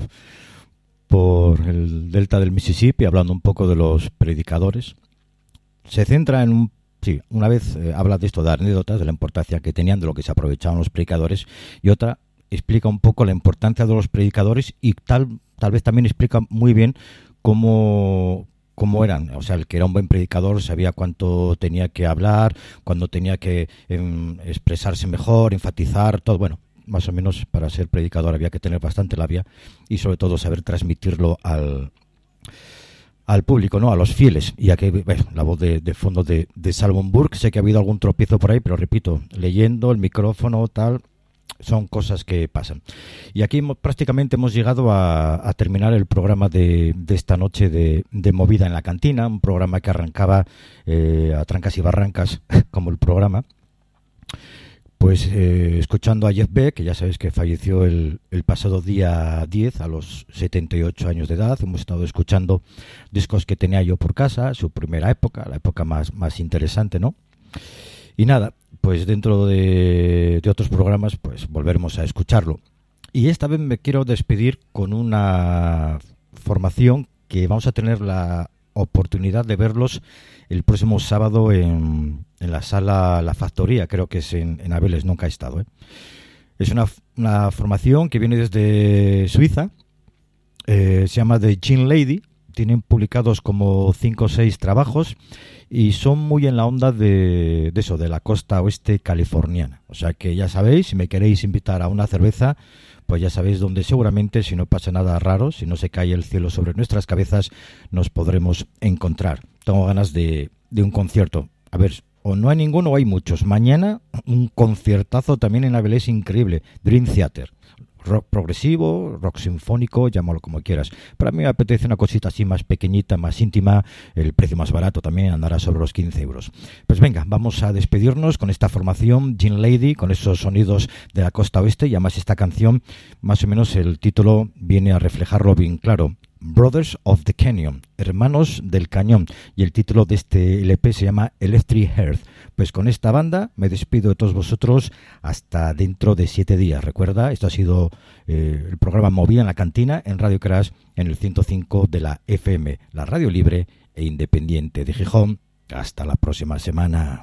por el delta del Mississippi, hablando un poco de los predicadores. Se centra en un sí, una vez eh, habla de esto, de anécdotas, de la importancia que tenían, de lo que se aprovechaban los predicadores, y otra explica un poco la importancia de los predicadores y tal tal vez también explica muy bien cómo cómo eran, o sea, el que era un buen predicador sabía cuánto tenía que hablar, cuándo tenía que eh, expresarse mejor, enfatizar, todo, bueno, más o menos para ser predicador había que tener bastante labia y sobre todo saber transmitirlo al al público, ¿no? A los fieles. Y aquí, bueno, la voz de, de fondo de, de Salomon Burke, sé que ha habido algún tropiezo por ahí, pero repito, leyendo, el micrófono, tal, son cosas que pasan. Y aquí hemos, prácticamente hemos llegado a, a terminar el programa de, de esta noche de, de Movida en la Cantina, un programa que arrancaba eh, a trancas y barrancas, como el programa. Pues eh, escuchando a Jeff Beck, que ya sabéis que falleció el, el pasado día diez a los setenta y ocho años de edad. Hemos estado escuchando discos que tenía yo por casa, su primera época, la época más, más interesante, ¿no? Y nada, pues dentro de, de otros programas pues volveremos a escucharlo. Y esta vez me quiero despedir con una formación que vamos a tener la oportunidad de verlos el próximo sábado en, en la sala La Factoría, creo que es en, en Abeles, nunca he estado, ¿eh? Es una, una formación que viene desde Suiza, eh, se llama The Gin Lady, tienen publicados como cinco o seis trabajos y son muy en la onda de, de eso, de la costa oeste californiana. O sea que ya sabéis, si me queréis invitar a una cerveza, pues ya sabéis dónde seguramente, si no pasa nada raro, si no se cae el cielo sobre nuestras cabezas, nos podremos encontrar. Tengo ganas de, de un concierto. A ver, o no hay ninguno o hay muchos. Mañana un conciertazo también en Avilés increíble, Dream Theater. Rock progresivo, rock sinfónico, llámalo como quieras. Pero a mí me apetece una cosita así más pequeñita, más íntima, el precio más barato también andará sobre los quince euros. Pues venga, vamos a despedirnos con esta formación, Gin Lady, con esos sonidos de la costa oeste, y además esta canción, más o menos el título viene a reflejarlo bien claro. Brothers of the Canyon, Hermanos del Cañón, y el título de este L P se llama Electric Earth. Pues con esta banda me despido de todos vosotros hasta dentro de siete días. Recuerda, esto ha sido eh, el programa Movida en la Cantina en Radio Crash en el ciento cinco de la F M, la radio libre e independiente de Gijón. Hasta la próxima semana.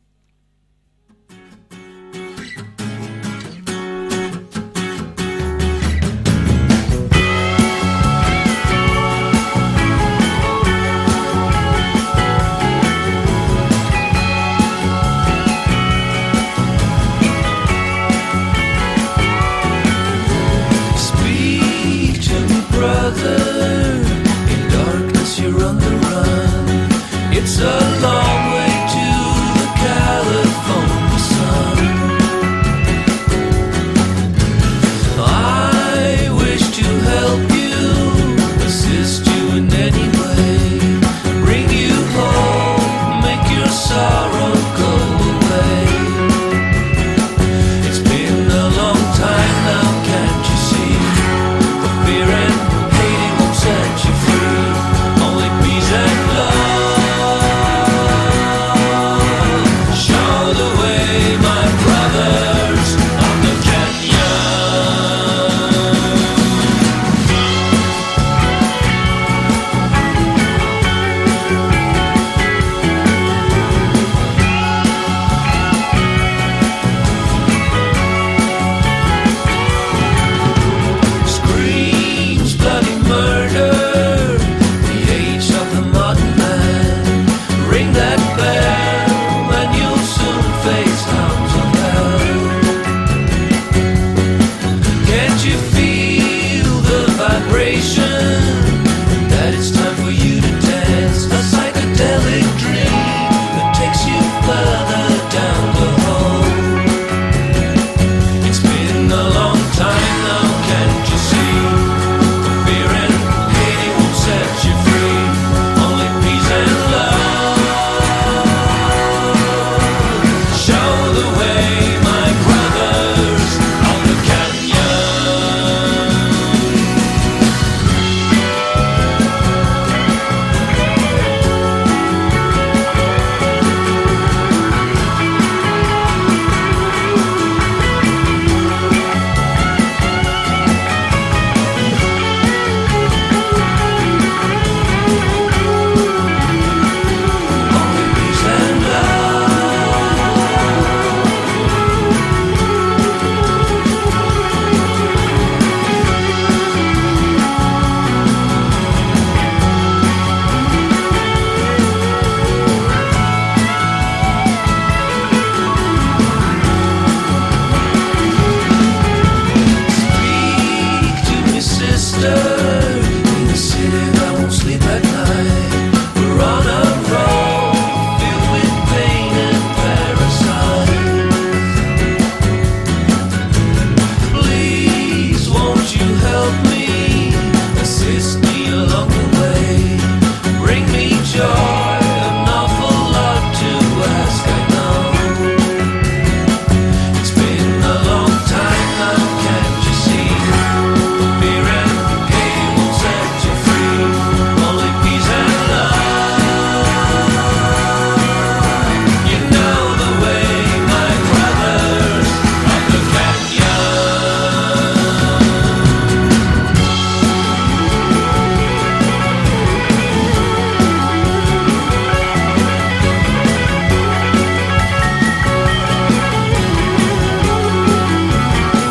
Brother, in darkness you're on the run. It's a long way to wayside.